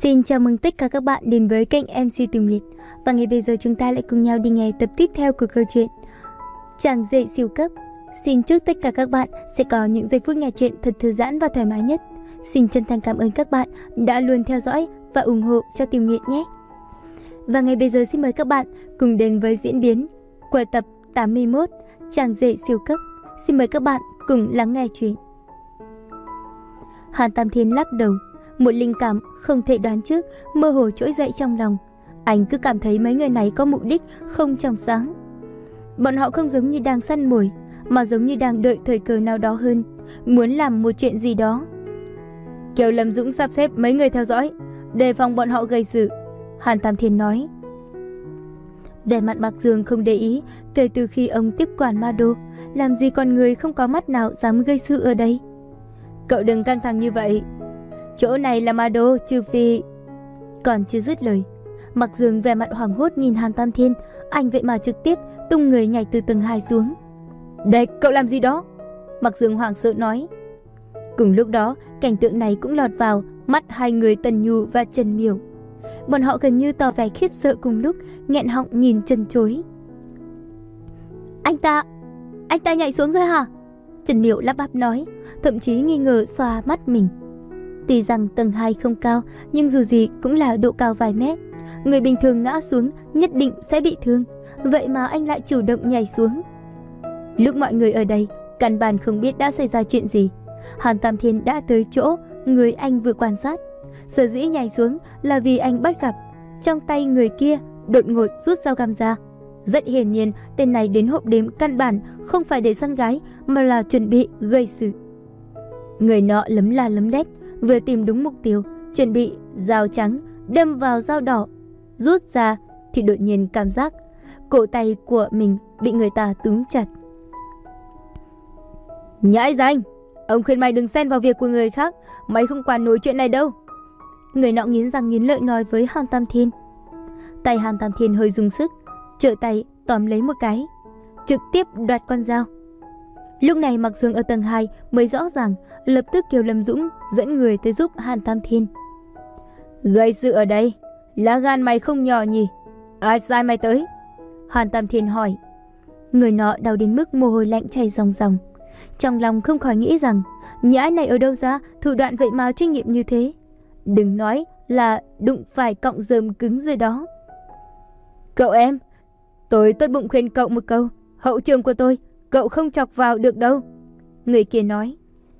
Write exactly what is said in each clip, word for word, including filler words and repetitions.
Xin chào mừng tất cả các bạn đến với kênh em xê Tường Nguyệt. Và ngay bây giờ chúng ta lại cùng nhau đi nghe tập tiếp theo của câu chuyện Chàng rể siêu cấp. Xin chúc tất cả các bạn sẽ có những giây phút nghe chuyện thật thư giãn và thoải mái nhất. Xin chân thành cảm ơn các bạn đã luôn theo dõi và ủng hộ cho Tường Nguyệt nhé. Và ngay bây giờ xin mời các bạn cùng đến với diễn biến của tập tám mươi mốt Chàng rể siêu cấp. Xin mời các bạn cùng lắng nghe chuyện. Hàn Tam Thiên lắc đầu. Một linh cảm không thể đoán trước mơ hồ trỗi dậy trong lòng. Anh cứ cảm thấy mấy người này có mục đích không trong sáng. Bọn họ không giống như đang săn mồi, mà giống như đang đợi thời cơ nào đó hơn, muốn làm một chuyện gì đó. Kiều Lâm Dũng sắp xếp mấy người theo dõi, đề phòng bọn họ gây sự, Hàn Tam Thiên nói. Vẻ mặt Mạc Dương không để ý. Kể từ khi ông tiếp quản Ma Đô, làm gì con người không có mắt nào dám gây sự ở đây. Cậu đừng căng thẳng như vậy, chỗ này là Ma Đô, trừ phi... Còn chưa dứt lời, Mạc Dương vẻ mặt hoảng hốt nhìn Hàn Tam Thiên. Anh vậy mà trực tiếp tung người nhảy từ tầng hai xuống. Đây, cậu làm gì đó? Mạc Dương hoảng sợ nói. Cùng lúc đó, cảnh tượng này cũng lọt vào mắt hai người Tần Nhu và Trần Miểu. Bọn họ gần như tỏ vẻ khiếp sợ cùng lúc, nghẹn họng nhìn chân chối. Anh ta... anh ta nhảy xuống rồi hả? Trần Miểu lắp bắp nói, thậm chí nghi ngờ xoa mắt mình. Tuy rằng tầng hai không cao, nhưng dù gì cũng là độ cao vài mét. Người bình thường ngã xuống nhất định sẽ bị thương. Vậy mà anh lại chủ động nhảy xuống. Lúc mọi người ở đây căn bản không biết đã xảy ra chuyện gì, Hàn Tam Thiên đã tới chỗ người anh vừa quan sát. Sở dĩ nhảy xuống là vì anh bắt gặp trong tay người kia đột ngột rút dao găm ra. Rất hiển nhiên tên này đến hộp đêm căn bản không phải để săn gái, mà là chuẩn bị gây sự. Người nọ lấm la lấm lét, vừa tìm đúng mục tiêu, chuẩn bị dao trắng đâm vào dao đỏ. Rút ra thì đột nhiên cảm giác cổ tay của mình bị người ta túm chặt. Nhãi danh, ông khuyên mày đừng xen vào việc của người khác, mày không quản nổi chuyện này đâu. Người nọ nghiến răng nghiến lợi nói với Hàn Tam Thiên. Tay Hàn Tam Thiên hơi dùng sức, trở tay tóm lấy một cái, trực tiếp đoạt con dao. Lúc này Mạc Dương ở tầng hai mới rõ ràng, lập tức Kiều Lâm Dũng dẫn người tới giúp Hàn Tam Thiên. Gây sự ở đây, lá gan mày không nhỏ nhỉ? Ai sai mày tới? Hàn Tam Thiên hỏi. Người nọ đau đến mức mồ hôi lạnh chảy ròng ròng. Trong lòng không khỏi nghĩ rằng nhãi này ở đâu ra thủ đoạn vậy mà chuyên nghiệp như thế. Đừng nói là đụng phải cọng rơm cứng rồi đó. Cậu em, tôi tốt bụng khuyên cậu một câu, hậu trường của tôi cậu không chọc vào được đâu, người kia nói.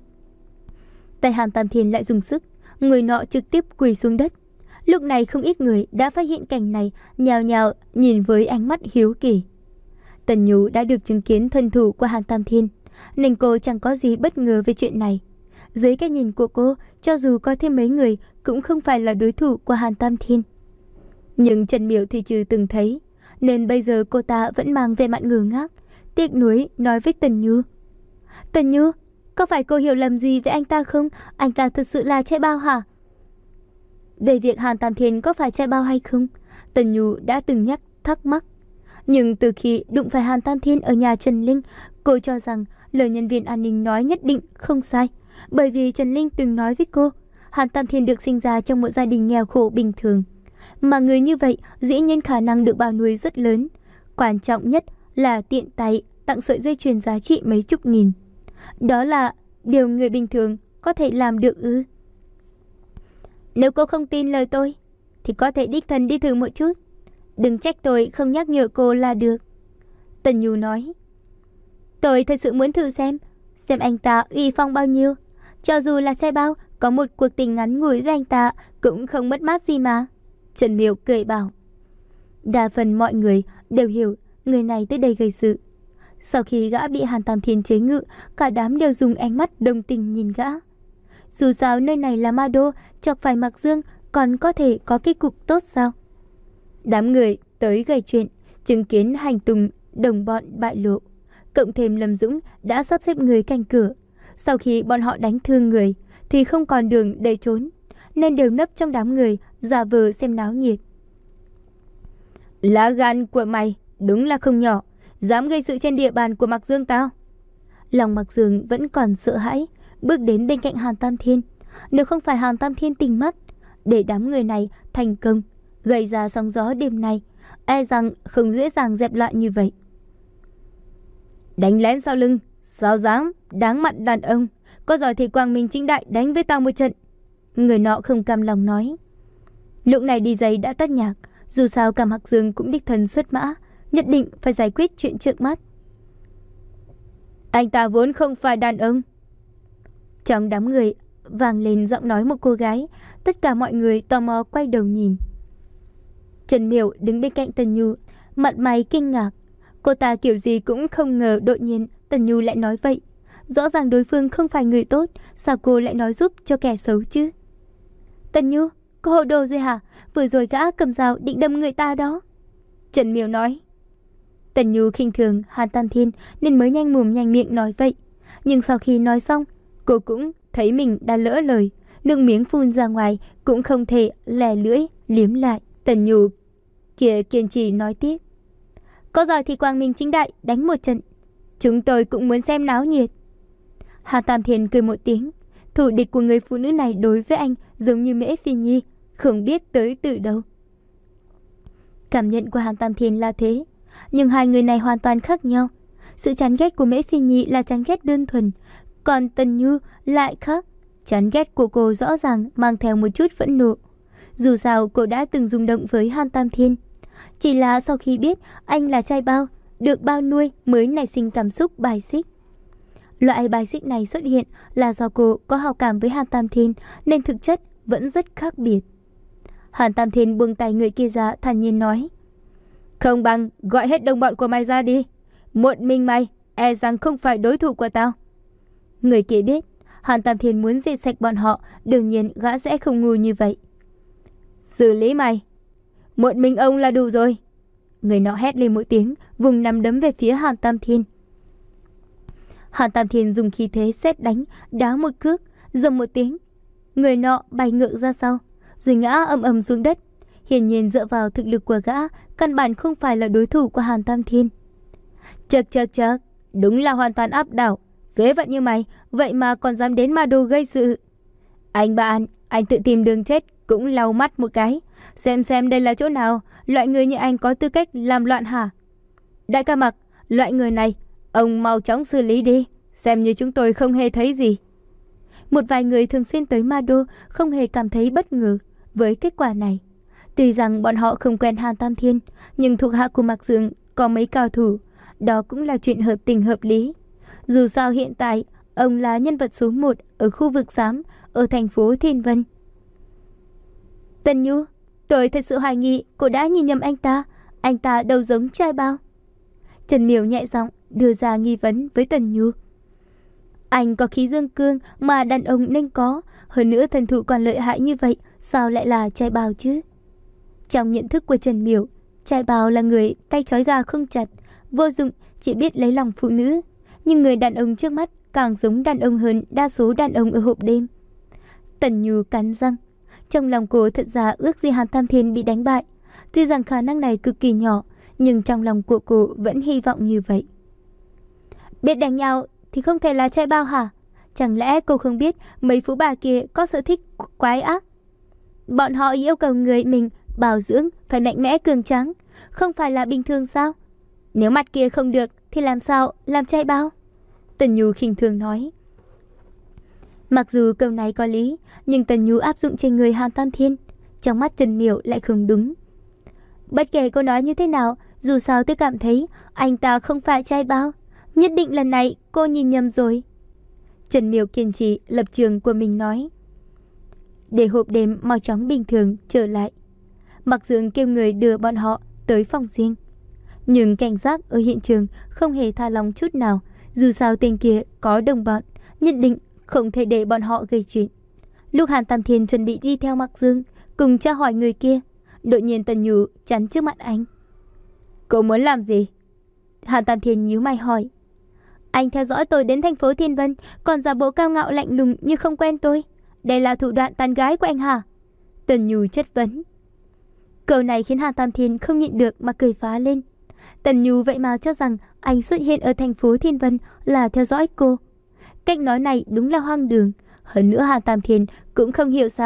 Tay Hàn Tam Thiên lại dùng sức, người nọ trực tiếp quỳ xuống đất. Lúc này không ít người đã phát hiện cảnh này, nhào nhào nhìn với ánh mắt hiếu kỳ. Tần Nhu đã được chứng kiến thân thủ của Hàn Tam Thiên, nên cô chẳng có gì bất ngờ về chuyện này. Dưới cái nhìn của cô, cho dù có thêm mấy người cũng không phải là đối thủ của Hàn Tam Thiên. Nhưng Trần Miểu thì chưa từng thấy, nên bây giờ cô ta vẫn mang vẻ mặt ngơ ngác, tiếc nuối nói với Tần Nhu. Tần Nhu, có phải cô hiểu lầm gì với anh ta không? Anh ta thực sự là trai bao hả? Về việc Hàn Tam Thiên có phải trai bao hay không, Tần Nhu đã từng nhắc thắc mắc. Nhưng từ khi đụng phải Hàn Tam Thiên ở nhà Trần Linh, cô cho rằng lời nhân viên an ninh nói nhất định không sai. Bởi vì Trần Linh từng nói với cô, Hàn Tam Thiên được sinh ra trong một gia đình nghèo khổ bình thường. Mà người như vậy dĩ nhiên khả năng được bao nuôi rất lớn. Quan trọng nhất là tiện tay tặng sợi dây chuyền giá trị mấy chục nghìn. Đó là điều người bình thường có thể làm được ư? Nếu cô không tin lời tôi, thì có thể đích thân đi thử một chút. Đừng trách tôi không nhắc nhở cô là được. Tần Nhu nói. Tôi thật sự muốn thử xem, xem anh ta uy phong bao nhiêu. Cho dù là trai bao, có một cuộc tình ngắn ngủi với anh ta cũng không mất mát gì mà. Trần Miểu cười bảo. Đa phần mọi người đều hiểu người này tới đây gây sự. Sau khi gã bị Hàn Tam Thiên chế ngự, cả đám đều dùng ánh mắt đồng tình nhìn gã. Dù sao nơi này là Ma Đô, chọc phải Mạc Dương còn có thể có kết cục tốt sao? Đám người tới gây chuyện, chứng kiến hành tung đồng bọn bại lộ. Cộng thêm Lâm Dũng đã sắp xếp người canh cửa. Sau khi bọn họ đánh thương người thì không còn đường để trốn, nên đều nấp trong đám người giả vờ xem náo nhiệt. Lá gan của mày đúng là không nhỏ, dám gây sự trên địa bàn của Mạc Dương tao. Lòng Mạc Dương vẫn còn sợ hãi, bước đến bên cạnh Hàn Tam Thiên. Nếu không phải Hàn Tam Thiên tỉnh mắt, Để đám người này thành công gây ra sóng gió đêm nay, e rằng không dễ dàng dẹp loạn như vậy. Đánh lén sau lưng, sao dám, đáng mặt đàn ông, có giỏi thì quang minh chính đại đánh với tao một trận. Người nọ không cam lòng nói. Lúc này đi giày đã tắt nhạc, dù sao Cam Hạc Dương cũng đích thân xuất mã, nhất định phải giải quyết chuyện trước mắt. Anh ta vốn không phải đàn ông. Trong đám người vang lên giọng nói một cô gái, tất cả mọi người tò mò quay đầu nhìn. Trần Miểu đứng bên cạnh Tần Nhu, mặt mày kinh ngạc. Cô ta kiểu gì cũng không ngờ đột nhiên Tần Nhu lại nói vậy. Rõ ràng đối phương không phải người tốt, sao cô lại nói giúp cho kẻ xấu chứ? Tần Nhu, cô hồ đồ rồi hả? Vừa rồi gã cầm dao định đâm người ta đó. Trần Miểu nói. Tần Nhu khinh thường Hàn Tam Thiên nên mới nhanh mồm nhanh miệng nói vậy. Nhưng sau khi nói xong, cô cũng thấy mình đã lỡ lời, nước miếng phun ra ngoài cũng không thể lè lưỡi liếm lại. Tần Nhu kia kiên trì nói tiếp. Có giỏi thì quang minh chính đại đánh một trận. Chúng tôi cũng muốn xem náo nhiệt. Hàn Tam Thiên cười một tiếng. Thủ địch của người phụ nữ này đối với anh giống như Mễ Phi Nhi, không biết tới từ đâu. Cảm nhận của Hàn Tam Thiên là thế, nhưng hai người này hoàn toàn khác nhau. Sự chán ghét của Mễ Phi Nhi là chán ghét đơn thuần, còn Tần Nhu lại khác. Chán ghét của cô rõ ràng mang theo một chút phẫn nộ. Dù sao cô đã từng rung động với Hàn Tam Thiên, chỉ là sau khi biết anh là trai bao, được bao nuôi mới nảy sinh cảm xúc bài xích. Loại bài xích này xuất hiện là do cô có hào cảm với Hàn Tam Thiên, nên thực chất vẫn rất khác biệt. Hàn Tam Thiên buông tay người kia ra, thản nhiên nói. Không bằng gọi hết đồng bọn của mày ra đi. Một mình mày e rằng không phải đối thủ của tao. Người kia biết Hàn Tam Thiên muốn diệt sạch bọn họ, đương nhiên gã sẽ không ngu như vậy. Xử lý mày. Một mình ông là đủ rồi. Người nọ hét lên một tiếng, vùng nắm đấm về phía Hàn Tam Thiên. Hàn Tam Thiên dùng khí thế sét đánh, đá một cước, dầm một tiếng. Người nọ bay ngược ra sau, rồi ngã ầm ầm xuống đất. Hiển nhiên dựa vào thực lực của gã, căn bản không phải là đối thủ của Hàn Tam Thiên. Chậc chậc chậc, đúng là hoàn toàn áp đảo. Vế vận như mày, vậy mà còn dám đến Ma Đô gây sự. Anh bạn, anh tự tìm đường chết cũng lau mắt một cái. Xem xem đây là chỗ nào, loại người như anh có tư cách làm loạn hả? Đại ca Mặc, loại người này, ông mau chóng xử lý đi, xem như chúng tôi không hề thấy gì. Một vài người thường xuyên tới Ma Đô không hề cảm thấy bất ngờ với kết quả này. Tuy rằng bọn họ không quen Hàn Tam Thiên, nhưng thuộc hạ của Mạc Dương có mấy cao thủ, đó cũng là chuyện hợp tình hợp lý. Dù sao hiện tại, ông là nhân vật số một ở khu vực xám, ở thành phố Thiên Vân. Tần Nhu, tôi thật sự hoài nghi cô đã nhìn nhầm anh ta, anh ta đâu giống trai bao. Trần Miểu nhẹ giọng đưa ra nghi vấn với Tần Nhu. Anh có khí dương cương mà đàn ông nên có, hơn nữa thần thụ còn lợi hại như vậy, sao lại là trai bao chứ? Trong nhận thức của Trần Miểu, trai bao là người tay trói gà không chặt, vô dụng, chỉ biết lấy lòng phụ nữ. Nhưng người đàn ông trước mắt càng giống đàn ông hơn đa số đàn ông ở hộp đêm. Tần Nhu cắn răng. Trong lòng cô thật ra ước gì Hàn Tam Thiên bị đánh bại. Tuy rằng khả năng này cực kỳ nhỏ, nhưng trong lòng của cô vẫn hy vọng như vậy. Biết đánh nhau thì không thể là trai bao hả? Chẳng lẽ cô không biết mấy phú bà kia có sở thích quái ác? Bọn họ yêu cầu người mình bảo dưỡng phải mạnh mẽ cường tráng, không phải là bình thường sao? Nếu mặt kia không được thì làm sao làm trai bao? Tần Nhu khinh thường nói. Mặc dù câu này có lý, nhưng Tần Nhu áp dụng trên người Hàn Tam Thiên, trong mắt Trần Miểu lại không đúng. Bất kể cô nói như thế nào, dù sao tôi cảm thấy anh ta không phải trai bao. Nhất định lần này cô nhìn nhầm rồi. Trần Miểu kiên trì lập trường của mình nói. Để hộp đêm mau chóng bình thường trở lại, Mạc Dương kêu người đưa bọn họ tới phòng riêng. Nhưng cảnh giác ở hiện trường không hề tha lòng chút nào. Dù sao tên kia có đồng bọn, nhất định không thể để bọn họ gây chuyện. Lúc Hàn Tam Thiên chuẩn bị đi theo Mạc Dương cùng tra hỏi người kia, đột nhiên Tần Nhu chắn trước mặt anh. Cô muốn làm gì? Hàn Tam Thiên nhíu mày hỏi. Anh theo dõi tôi đến thành phố Thiên Vân, còn giả bộ cao ngạo lạnh lùng như không quen tôi. Đây là thủ đoạn tán gái của anh hả? Tần Nhu chất vấn. Câu này khiến Hàn Tam Thiên không nhịn được mà cười phá lên. Tần Nhu vậy mà cho rằng anh xuất hiện ở thành phố Thiên Vân là theo dõi cô. Cách nói này đúng là hoang đường. Hơn nữa Hàn Tam Thiên cũng không hiểu sao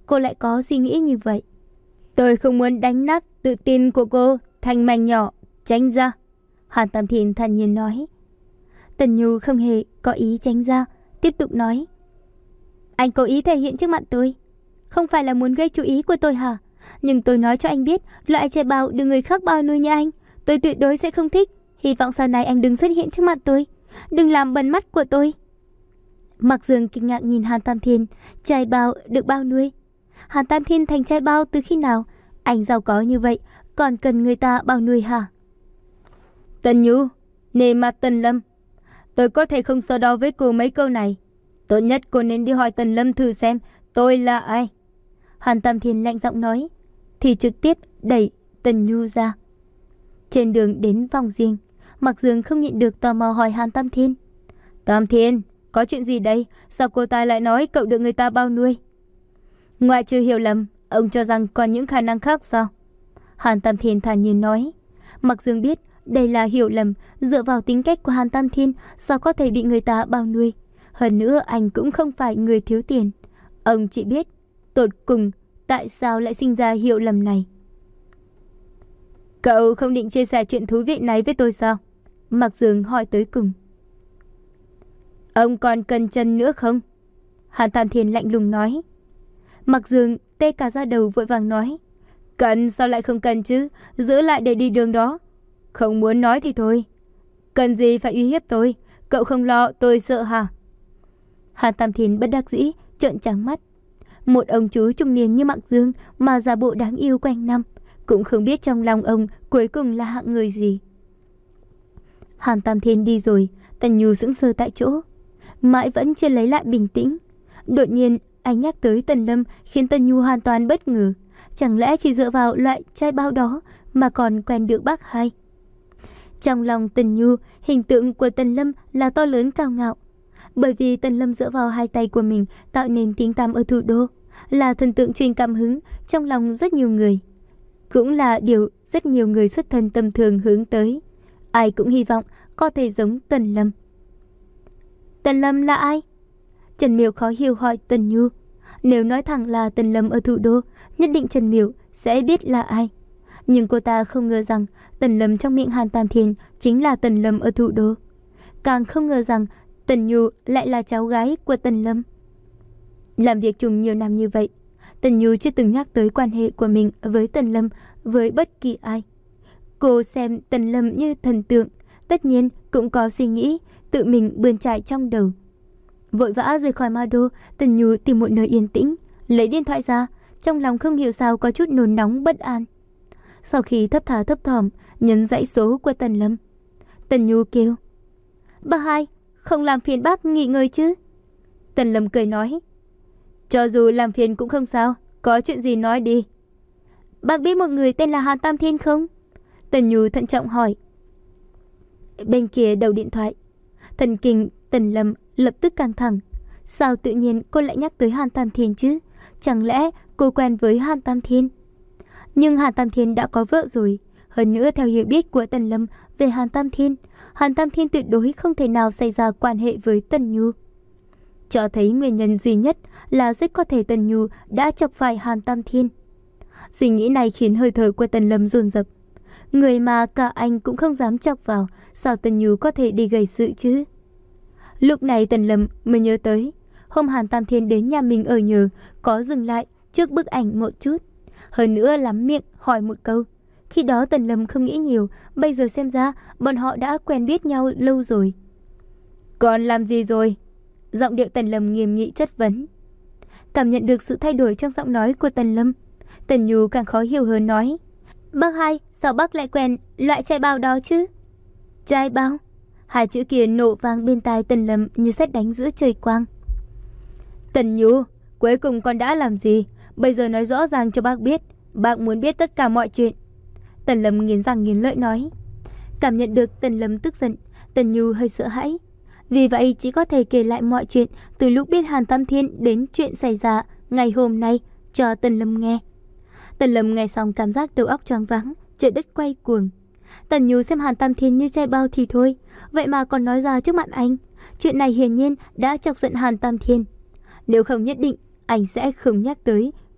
cô lại có suy nghĩ như vậy. Tôi không muốn đánh nát tự tin của cô thành mảnh nhỏ, tránh ra. Hàn Tam Thiên thản nhiên nói. Tần Nhu không hề có ý tránh ra, tiếp tục nói. Anh cố ý thể hiện trước mặt tôi, không phải là muốn gây chú ý của tôi hả? Nhưng tôi nói cho anh biết, loại trai bao được người khác bao nuôi như anh, tôi tuyệt đối sẽ không thích. Hy vọng sau này anh đừng xuất hiện trước mặt tôi, đừng làm bẩn mắt của tôi. Mạc Dương kinh ngạc nhìn Hàn Tam Thiên. Trai bao được bao nuôi? Hàn Tam Thiên thành trai bao từ khi nào? Anh giàu có như vậy, còn cần người ta bao nuôi hả? Tần Nhu, nề mặt Tần Lâm, tôi có thể không so đo với cô mấy câu này. Tốt nhất cô nên đi hỏi Tần Lâm thử xem tôi là ai. Hàn Tam Thiên lạnh giọng nói, thì trực tiếp đẩy Tần Nhu ra. Trên đường đến phòng riêng, Mạc Dương không nhịn được tò mò hỏi Hàn Tam Thiên. Tam Thiên, có chuyện gì đây? Sao cô ta lại nói cậu được người ta bao nuôi? Ngoại trừ hiểu lầm, ông cho rằng còn những khả năng khác sao? Hàn Tam Thiên thản nhiên nói. Mạc Dương biết đây là hiểu lầm, dựa vào tính cách của Hàn Tam Thiên sao có thể bị người ta bao nuôi. Hơn nữa anh cũng không phải người thiếu tiền. Ông chỉ biết tột cùng tại sao lại sinh ra hiểu lầm này. Cậu không định chia sẻ chuyện thú vị này với tôi sao? Mạc Dương hỏi tới cùng. Ông còn cần chân nữa không? Hàn Tam Thiên lạnh lùng nói. Mạc Dương tê cả da đầu vội vàng nói. Cần sao lại không cần chứ, giữ lại để đi đường đó. Không muốn nói thì thôi. Cần gì phải uy hiếp tôi? Cậu không lo tôi sợ hả? Hàn Tam Thiên bất đắc dĩ trợn trắng mắt. Một ông chú trung niên như Mạc Dương mà giả bộ đáng yêu quanh năm, cũng không biết trong lòng ông cuối cùng là hạng người gì. Hàn Tam Thiên đi rồi, Tần Nhu sững sờ tại chỗ, mãi vẫn chưa lấy lại bình tĩnh. Đột nhiên anh nhắc tới Tần Lâm khiến Tần Nhu hoàn toàn bất ngờ. Chẳng lẽ chỉ dựa vào loại trai bao đó mà còn quen được bác hai? Trong lòng Tần Nhu, hình tượng của Tần Lâm là to lớn cao ngạo. Bởi vì Tần Lâm dựa vào hai tay của mình tạo nên tiếng tăm ở thủ đô, là thần tượng truyền cảm hứng trong lòng rất nhiều người. Cũng là điều rất nhiều người xuất thân tầm thường hướng tới. Ai cũng hy vọng có thể giống Tần Lâm. Tần Lâm là ai? Trần Miểu khó hiểu hỏi Tần Nhu. Nếu nói thẳng là Tần Lâm ở thủ đô, nhất định Trần Miểu sẽ biết là ai. Nhưng cô ta không ngờ rằng Tần Lâm trong miệng Hàn Tam Thiên chính là Tần Lâm ở thủ đô. Càng không ngờ rằng Tần Nhu lại là cháu gái của Tần Lâm. Làm việc chung nhiều năm như vậy, Tần Nhu chưa từng nhắc tới quan hệ của mình với Tần Lâm với bất kỳ ai. Cô xem Tần Lâm như thần tượng, tất nhiên cũng có suy nghĩ tự mình bươn trải trong đầu. Vội vã rời khỏi Ma Đô, Tần Nhu tìm một nơi yên tĩnh, lấy điện thoại ra, trong lòng không hiểu sao có chút nôn nóng bất an. Sau khi thấp thả thấp thỏm nhấn dãy số của Tần Lâm, Tần Nhu kêu: "Bác hai, không làm phiền bác nghỉ ngơi chứ?" Tần Lâm cười nói: "Cho dù làm phiền cũng không sao, có chuyện gì nói đi." "Bác biết một người tên là Hàn Tam Thiên không?" Tần Nhu thận trọng hỏi. Bên kia đầu điện thoại, thần kinh Tần Lâm lập tức căng thẳng. Sao tự nhiên cô lại nhắc tới Hàn Tam Thiên chứ? Chẳng lẽ cô quen với Hàn Tam Thiên? Nhưng Hàn Tam Thiên đã có vợ rồi. Hơn nữa theo hiểu biết của Tần Lâm về Hàn Tam Thiên, Hàn Tam Thiên tuyệt đối không thể nào xảy ra quan hệ với Tần Nhu. Cho thấy nguyên nhân duy nhất là rất có thể Tần Nhu đã chọc phải Hàn Tam Thiên. Suy nghĩ này khiến hơi thở của Tần Lâm dồn dập. Người mà cả anh cũng không dám chọc vào, sao Tần Nhu có thể đi gây sự chứ? Lúc này Tần Lâm mới nhớ tới, hôm Hàn Tam Thiên đến nhà mình ở nhờ, có dừng lại trước bức ảnh một chút. Hơn nữa lắm miệng hỏi một câu. Khi đó Tần Lâm không nghĩ nhiều, bây giờ xem ra bọn họ đã quen biết nhau lâu rồi. "Còn làm gì rồi?" Giọng điệu Tần Lâm nghiêm nghị chất vấn. Cảm nhận được sự thay đổi trong giọng nói của Tần Lâm, Tần Nhu càng khó hiểu hơn nói: "Bác hai, sao bác lại quen loại trai bao đó chứ?" "Trai bao?" Hai chữ kia nổ vang bên tai Tần Lâm như sét đánh giữa trời quang. "Tần Nhu, cuối cùng con đã làm gì? Bây giờ nói rõ ràng cho bác biết, bác muốn biết tất cả mọi chuyện." Tần Lâm nghiến răng nghiến lợi nói. Cảm nhận được Tần Lâm tức giận, Tần Nhu hơi sợ hãi. Vì vậy chỉ có thể kể lại mọi chuyện từ lúc biết Hàn Tam Thiên đến chuyện xảy ra ngày hôm nay cho Tần Lâm nghe. Tần Lâm nghe xong cảm giác đầu óc choáng váng, trời đất quay cuồng. Tần Nhu xem Hàn Tam Thiên như trai bao thì thôi, vậy mà còn nói ra trước mặt anh. Chuyện này hiển nhiên đã chọc giận Hàn Tam Thiên. Nếu không nhất định anh sẽ không nhắc tới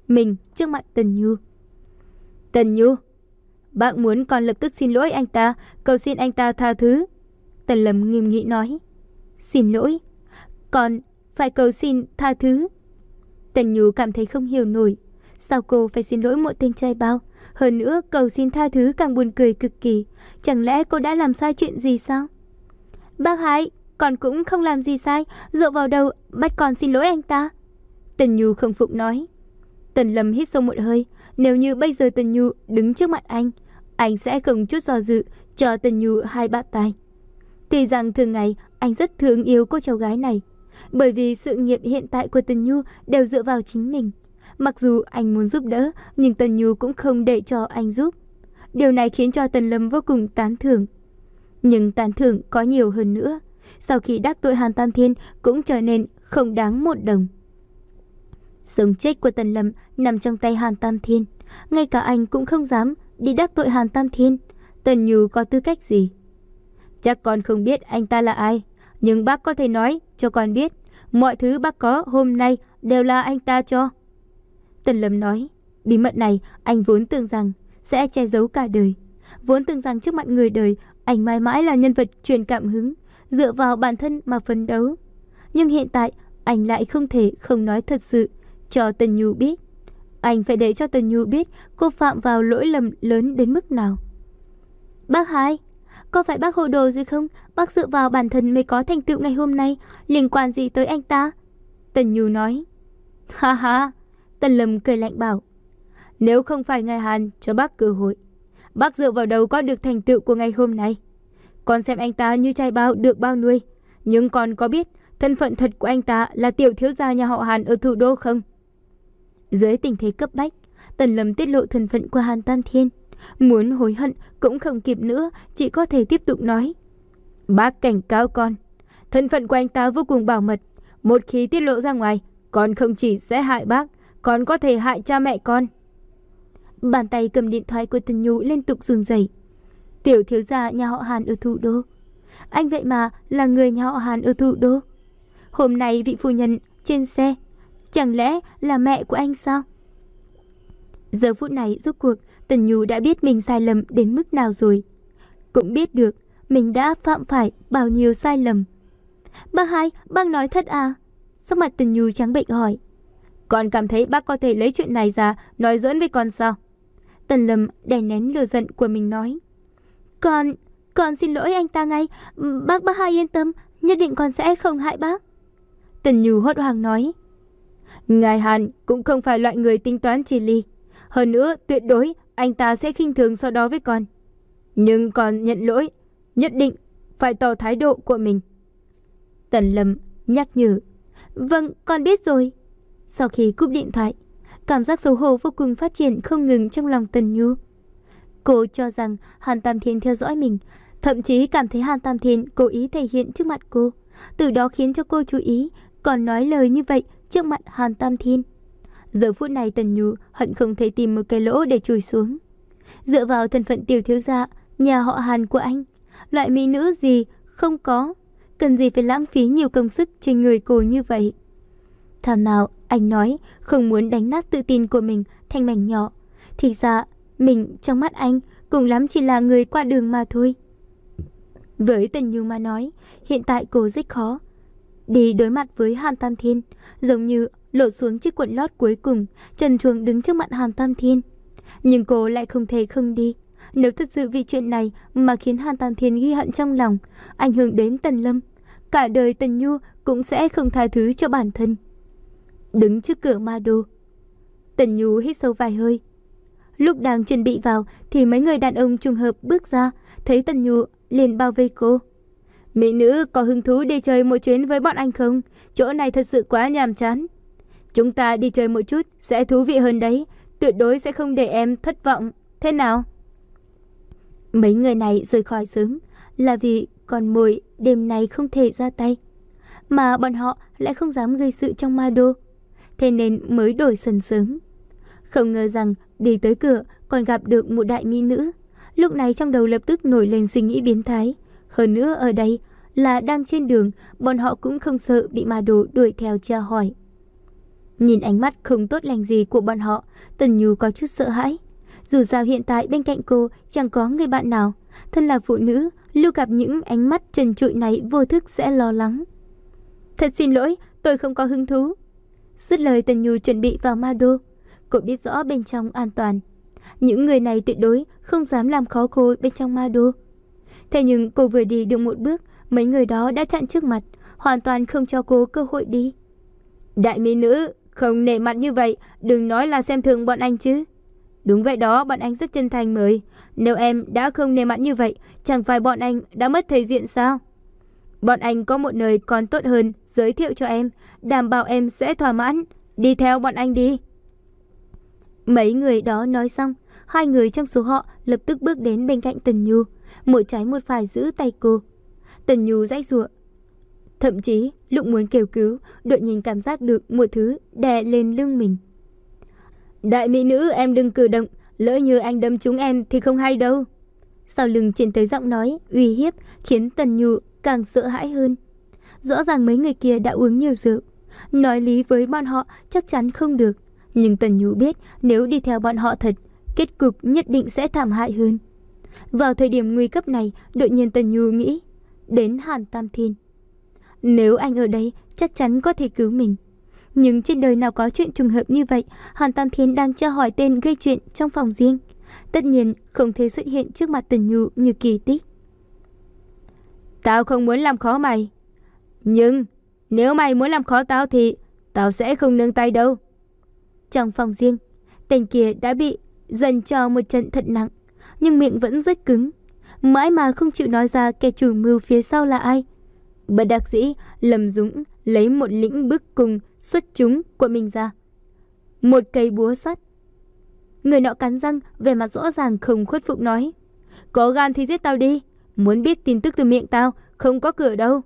mình trước mặt Tần Nhu. Tần Nhu, bác muốn con lập tức xin lỗi anh ta, cầu xin anh ta tha thứ. Tần Lâm nghiêm nghị nói. Xin lỗi? Con phải cầu xin tha thứ? Tần Nhu cảm thấy không hiểu nổi. Sao cô phải xin lỗi một tên trai bao? Hơn nữa cầu xin tha thứ càng buồn cười cực kỳ. Chẳng lẽ cô đã làm sai chuyện gì sao? Bác hai, con cũng không làm gì sai, dựa vào đâu bắt con xin lỗi anh ta? Tần Nhu không phục nói. Tần Lâm hít sâu một hơi. Nếu như bây giờ Tần Nhu đứng trước mặt anh, anh sẽ không chút do dự cho Tần Nhu hai bạt tai. Tuy rằng thường ngày anh rất thương yêu cô cháu gái này, bởi vì sự nghiệp hiện tại của Tần Nhu đều dựa vào chính mình. Mặc dù anh muốn giúp đỡ, nhưng Tần Nhu cũng không để cho anh giúp. Điều này khiến cho Tần Lâm vô cùng tán thưởng. Nhưng tán thưởng có nhiều hơn nữa. Sau khi đắc tội Hàn Tam Thiên cũng trở nên không đáng một đồng. Sống chết của Tần Lâm nằm trong tay Hàn Tam Thiên. Ngay cả anh cũng không dám đi đắc tội Hàn Tam Thiên. Tần Nhu có tư cách gì? Chắc con không biết anh ta là ai, nhưng bác có thể nói cho con biết, mọi thứ bác có hôm nay đều là anh ta cho. Tần Lâm nói. Bí mật này anh vốn tưởng rằng sẽ che giấu cả đời. Vốn tưởng rằng trước mặt người đời anh mãi mãi là nhân vật truyền cảm hứng, dựa vào bản thân mà phấn đấu. Nhưng hiện tại anh lại không thể không nói thật sự cho Tần Nhu biết. Anh phải để cho Tần Nhu biết cô phạm vào lỗi lầm lớn đến mức nào. Bác hai, có phải bác hồ đồ gì không? Bác dựa vào bản thân mới có thành tựu ngày hôm nay, liên quan gì tới anh ta? Tần Nhu nói. Ha ha, Tần Lâm cười lạnh bảo. Nếu không phải ngài Hàn cho bác cơ hội, bác dựa vào đâu có được thành tựu của ngày hôm nay? Con xem anh ta như trai bao được bao nuôi, nhưng con có biết thân phận thật của anh ta là tiểu thiếu gia nhà họ Hàn ở thủ đô không? Dưới tình thế cấp bách, Tần Lâm tiết lộ thân phận của Hàn Tam Thiên. Muốn hối hận cũng không kịp nữa, chỉ có thể tiếp tục nói. Bác cảnh cáo con, thân phận của anh ta vô cùng bảo mật. Một khi tiết lộ ra ngoài, con không chỉ sẽ hại bác, còn có thể hại cha mẹ con. Bàn tay cầm điện thoại của Tần Nhu liên tục run rẩy. Tiểu thiếu gia nhà họ Hàn ở thủ đô. Anh vậy mà là người nhà họ Hàn ở thủ đô. Hôm nay vị phu nhân trên xe chẳng lẽ là mẹ của anh sao? Giờ phút này rốt cuộc Tần Nhu đã biết mình sai lầm đến mức nào rồi. Cũng biết được mình đã phạm phải bao nhiêu sai lầm. Bác hai, bác nói thật à? Sắc mặt Tần Nhu trắng bệch hỏi. Con cảm thấy bác có thể lấy chuyện này ra nói giỡn với con sao? Tần Lâm đè nén lửa giận của mình nói. Con, con xin lỗi anh ta ngay. Bác bác hai yên tâm, nhất định con sẽ không hại bác. Tần Nhu hốt hoảng nói. Ngài Hàn cũng không phải loại người tính toán chi ly. Hơn nữa tuyệt đối anh ta sẽ khinh thường so đó với con. Nhưng con nhận lỗi, nhất định phải tỏ thái độ của mình. Tần Lâm nhắc nhở. Vâng, con biết rồi. Sau khi cúp điện thoại, cảm giác xấu hổ vô cùng phát triển không ngừng trong lòng Tần Nhu. Cô cho rằng Hàn Tam Thiên theo dõi mình, thậm chí cảm thấy Hàn Tam Thiên cố ý thể hiện trước mặt cô, từ đó khiến cho cô chú ý, còn nói lời như vậy trước mặt Hàn Tam Thiên. Giờ phút này Tần Nhu hận không thể tìm một cái lỗ để chui xuống. Dựa vào thân phận tiểu thiếu gia nhà họ Hàn của anh, loại mỹ nữ gì không có, cần gì phải lãng phí nhiều công sức trên người cô như vậy. Thảo nào anh nói không muốn đánh nát tự tin của mình thành mảnh nhỏ, thì ra mình trong mắt anh cùng lắm chỉ là người qua đường mà thôi. Với Tần Nhu mà nói, hiện tại cô rất khó đi đối mặt với Hàn Tam Thiên, giống như lộ xuống chiếc quần lót cuối cùng, trần truồng đứng trước mặt Hàn Tam Thiên. Nhưng cô lại không thể không đi. Nếu thật sự vì chuyện này mà khiến Hàn Tam Thiên ghi hận trong lòng, ảnh hưởng đến Tần Lâm, cả đời Tần Nhu cũng sẽ không tha thứ cho bản thân. Đứng trước cửa ma đô, Tần Nhu hít sâu vài hơi. Lúc đang chuẩn bị vào thì mấy người đàn ông trùng hợp bước ra, thấy Tần Nhu liền bao vây cô. Mỹ nữ có hứng thú đi chơi một chuyến với bọn anh không? Chỗ này thật sự quá nhàm chán. Chúng ta đi chơi một chút sẽ thú vị hơn đấy, tuyệt đối sẽ không để em thất vọng. Thế nào? Mấy người này rời khỏi sớm là vì còn mồi đêm nay không thể ra tay, mà bọn họ lại không dám gây sự trong ma đô, thế nên mới đổi sân sớm. Không ngờ rằng đi tới cửa còn gặp được một đại mỹ nữ. Lúc này trong đầu lập tức nổi lên suy nghĩ biến thái. Hơn nữa ở đây là đang trên đường, bọn họ cũng không sợ bị ma đồ đuổi theo tra hỏi. Nhìn ánh mắt không tốt lành gì của bọn họ, Tần Nhu có chút sợ hãi. Dù sao hiện tại bên cạnh cô chẳng có người bạn nào. Thân là phụ nữ, lúc gặp những ánh mắt trần trụi này vô thức sẽ lo lắng. Thật xin lỗi, tôi không có hứng thú. Dứt lời, Tần Nhu chuẩn bị vào ma đô. Cô biết rõ bên trong an toàn. Những người này tuyệt đối không dám làm khó cô bên trong ma đô. Thế nhưng cô vừa đi được một bước, mấy người đó đã chặn trước mặt, hoàn toàn không cho cô cơ hội đi. Đại mỹ nữ, không nể mặt như vậy, đừng nói là xem thường bọn anh chứ. Đúng vậy đó, bọn anh rất chân thành mời. Nếu em đã không nể mặt như vậy, chẳng phải bọn anh đã mất thể diện sao? Bọn anh có một nơi còn tốt hơn giới thiệu cho em, đảm bảo em sẽ thỏa mãn. Đi theo bọn anh đi. Mấy người đó nói xong, hai người trong số họ lập tức bước đến bên cạnh Tần Nhu, một trái một phải giữ tay cô. Tần Nhu giãy giụa, thậm chí lúc muốn kêu cứu, đột nhiên cảm giác được một thứ đè lên lưng mình. Đại mỹ nữ, em đừng cử động, lỡ như anh đâm trúng em thì không hay đâu. Sau lưng truyền tới giọng nói uy hiếp, khiến Tần Nhu càng sợ hãi hơn. Rõ ràng mấy người kia đã uống nhiều rượu, nói lý với bọn họ chắc chắn không được. Nhưng Tần Nhu biết nếu đi theo bọn họ thật, kết cục nhất định sẽ thảm hại hơn. Vào thời điểm nguy cấp này, đột nhiên Tần Nhu nghĩ đến Hàn Tam Thiên. Nếu anh ở đây, chắc chắn có thể cứu mình. Nhưng trên đời nào có chuyện trùng hợp như vậy. Hàn Tam Thiên đang tra hỏi tên gây chuyện trong phòng riêng, tất nhiên không thể xuất hiện trước mặt Tần Nhu như kỳ tích. Tao không muốn làm khó mày, nhưng nếu mày muốn làm khó tao thì tao sẽ không nương tay đâu. Trong phòng riêng, tên kia đã bị dần cho một trận thật nặng, nhưng miệng vẫn rất cứng, mãi mà không chịu nói ra kẻ chủ mưu phía sau là ai. Bất đắc dĩ, Lâm Dũng lấy một lĩnh bức cung xuất chúng của mình ra, một cây búa sắt. Người nọ cắn răng, vẻ mặt rõ ràng không khuất phục nói: Có gan thì giết tao đi, muốn biết tin tức từ miệng tao, không có cửa đâu.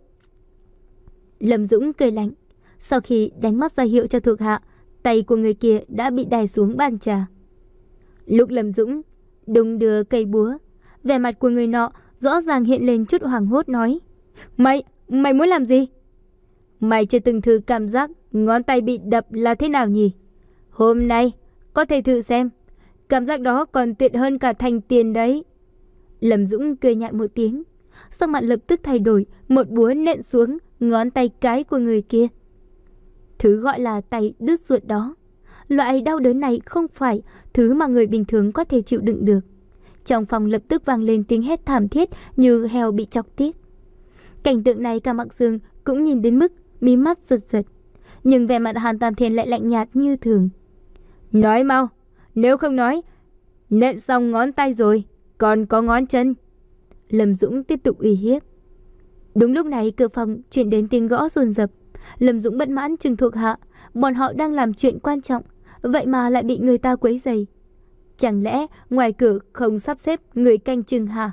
Lâm Dũng cười lạnh, sau khi đánh mắt ra hiệu cho thuộc hạ, tay của người kia đã bị đè xuống bàn trà. Lúc Lâm Dũng đung đưa cây búa, vẻ mặt của người nọ rõ ràng hiện lên chút hoảng hốt nói: Mày, mày muốn làm gì? Mày chưa từng thử cảm giác ngón tay bị đập là thế nào nhỉ? Hôm nay có thể thử xem, cảm giác đó còn tuyệt hơn cả thành tiền đấy. Lâm Dũng cười nhạt một tiếng, sắc mặt lập tức thay đổi, một búa nện xuống ngón tay cái của người kia. Thứ gọi là tay đứt ruột đó, loại đau đớn này không phải thứ mà người bình thường có thể chịu đựng được. Trong phòng lập tức vang lên tiếng hét thảm thiết như heo bị chọc tiết. Cảnh tượng này cả Mạc Dương cũng nhìn đến mức mí mắt giật giật, nhưng vẻ mặt Hàn Tam Thiên lại lạnh nhạt như thường. Nói mau, nếu không nói, nện xong ngón tay rồi, còn có ngón chân. Lâm Dũng tiếp tục uy hiếp. Đúng lúc này cửa phòng truyền đến tiếng gõ dồn dập. Lâm Dũng bất mãn trừng thuộc hạ, bọn họ đang làm chuyện quan trọng, vậy mà lại bị người ta quấy rầy. Chẳng lẽ ngoài cửa không sắp xếp người canh chừng hả?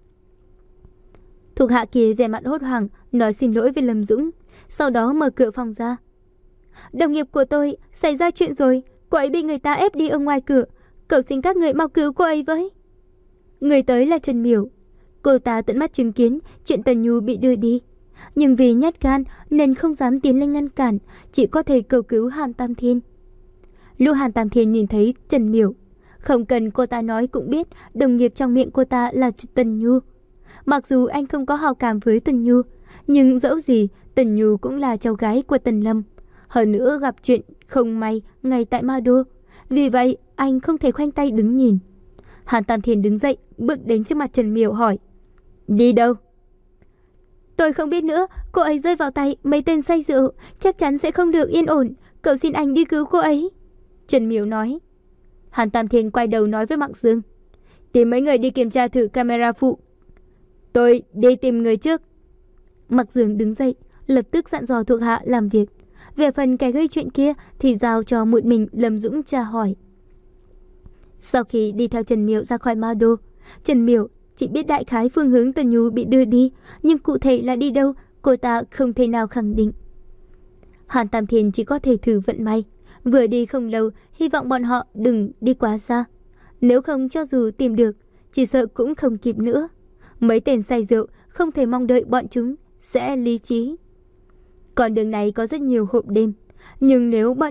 Thuộc hạ kia vẻ mặt hốt hoảng nói xin lỗi với Lâm Dũng, sau đó mở cửa phòng ra. Đồng nghiệp của tôi xảy ra chuyện rồi, cô ấy bị người ta ép đi ở ngoài cửa, cầu xin các người mau cứu cô ấy với. Người tới là Trần Miểu. Cô ta tận mắt chứng kiến chuyện Tần Nhu bị đưa đi, nhưng vì nhát gan nên không dám tiến lên ngăn cản, chỉ có thể cầu cứu Hàn Tam Thiên. Lúc Hàn Tam Thiên nhìn thấy Trần Miểu, không cần cô ta nói cũng biết đồng nghiệp trong miệng cô ta là Tần Nhu. Mặc dù anh không có hào cảm với Tần Nhu, nhưng dẫu gì Tần Nhu cũng là cháu gái của Tần Lâm. Hơn nữa gặp chuyện không may ngay tại Ma Đô, vì vậy anh không thể khoanh tay đứng nhìn. Hàn Tam Thiên đứng dậy, bước đến trước mặt Trần Miểu hỏi: Đi đâu? Tôi không biết nữa, cô ấy rơi vào tay mấy tên say rượu, chắc chắn sẽ không được yên ổn, cầu xin anh đi cứu cô ấy. Trần Miểu nói. Hàn Tam Thiên quay đầu nói với Mạc Dương: Tìm mấy người đi kiểm tra thử camera phụ. Tôi đi tìm người trước. Mạc Dương đứng dậy, lập tức dặn dò thuộc hạ làm việc. Về phần kẻ gây chuyện kia thì giao cho một mình Lâm Dũng tra hỏi. Sau khi đi theo Trần Miểu ra khỏi Ma Đô, Trần Miểu chỉ biết đại khái phương hướng Tần Nhu bị đưa đi, nhưng cụ thể là đi đâu cô ta không thể nào khẳng định. Hàn Tam Thiên chỉ có thể thử vận may, vừa đi không lâu, hy vọng bọn họ đừng đi quá xa. Nếu không cho dù tìm được, chỉ sợ cũng không kịp nữa. Mấy tên say rượu không thể mong đợi bọn chúng sẽ lý trí. Con đường này có rất nhiều hộp đêm, nhưng nếu bọn chúng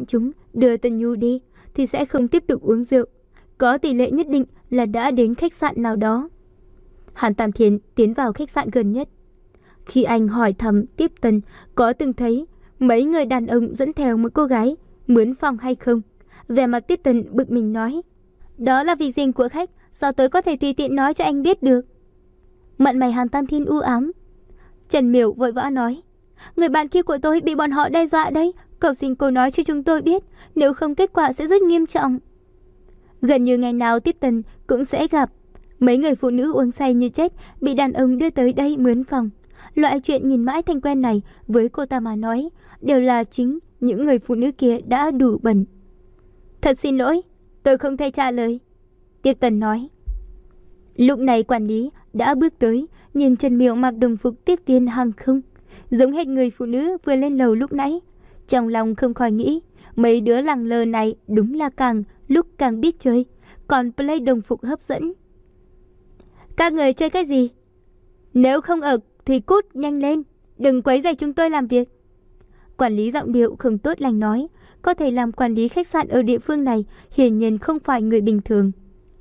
đưa Tần Nhu đi thì sẽ không tiếp tục uống rượu. Có tỷ lệ nhất định là đã đến khách sạn nào đó. Hàn Tam Thiên tiến vào khách sạn gần nhất. Khi anh hỏi thăm tiếp tân có từng thấy mấy người đàn ông dẫn theo một cô gái mướn phòng hay không, vẻ mặt tiếp tân bực mình nói: đó là vị riêng của khách, sao tôi có thể tùy tiện nói cho anh biết được. Mặt mày Hàn Tam Thiên u ám. Trần Miểu vội vã nói: người bạn kia của tôi bị bọn họ đe dọa đấy, cầu xin cô nói cho chúng tôi biết, nếu không kết quả sẽ rất nghiêm trọng. Gần như ngày nào tiếp tân cũng sẽ gặp mấy người phụ nữ uống say như chết bị đàn ông đưa tới đây mướn phòng. Loại chuyện nhìn mãi thành quen này với cô ta mà nói đều là chính những người phụ nữ kia đã đủ bẩn. Thật xin lỗi, tôi không thể trả lời, Tiếp Tần nói. Lúc này quản lý đã bước tới, nhìn Trần Miểu mặc đồng phục tiếp viên hàng không, giống hết người phụ nữ vừa lên lầu lúc nãy. Trong lòng không khỏi nghĩ, mấy đứa lẳng lơ này đúng là càng lúc càng biết chơi, còn play đồng phục hấp dẫn. Các người chơi cái gì? Nếu không ở thì cút nhanh lên, đừng quấy rầy chúng tôi làm việc. Quản lý giọng điệu không tốt lành nói, có thể làm quản lý khách sạn ở địa phương này hiển nhiên không phải người bình thường.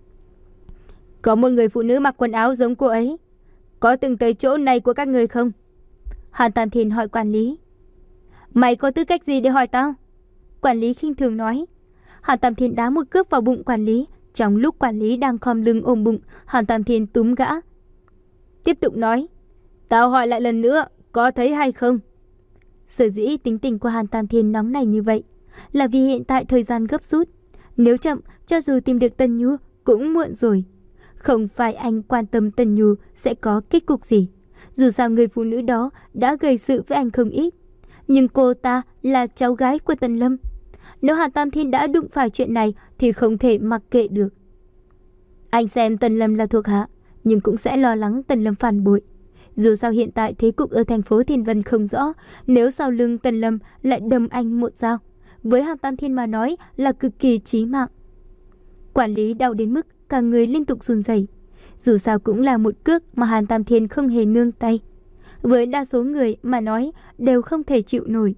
Có một người phụ nữ mặc quần áo giống cô ấy, có từng tới chỗ này của các người không? Hàn Tam Thiên hỏi quản lý. Mày có tư cách gì để hỏi tao? Quản lý khinh thường nói. Hàn Tam Thiên đá một cước vào bụng quản lý. Trong lúc quản lý đang khom lưng ôm bụng, Hàn Tam Thiên túm gã. Tiếp tục nói, tao hỏi lại lần nữa, có thấy hay không? Sở dĩ tính tình của Hàn Tam Thiên nóng này như vậy là vì hiện tại thời gian gấp rút. Nếu chậm, cho dù tìm được Tần Nhu cũng muộn rồi. Không phải anh quan tâm Tần Nhu sẽ có kết cục gì. Dù sao người phụ nữ đó đã gây sự với anh không ít, nhưng cô ta là cháu gái của Tần Lâm. Nếu Hàn Tam Thiên đã đụng phải chuyện này thì không thể mặc kệ được. Anh xem Tần Lâm là thuộc hạ, nhưng cũng sẽ lo lắng Tần Lâm phản bội. Dù sao hiện tại thế cục ở thành phố Thiên Vân không rõ, nếu sau lưng Tần Lâm lại đâm anh một dao, với Hàn Tam Thiên mà nói là cực kỳ chí mạng. Quản lý đau đến mức cả người liên tục run rẩy. Dù sao cũng là một cước mà Hàn Tam Thiên không hề nương tay. Với đa số người mà nói đều không thể chịu nổi.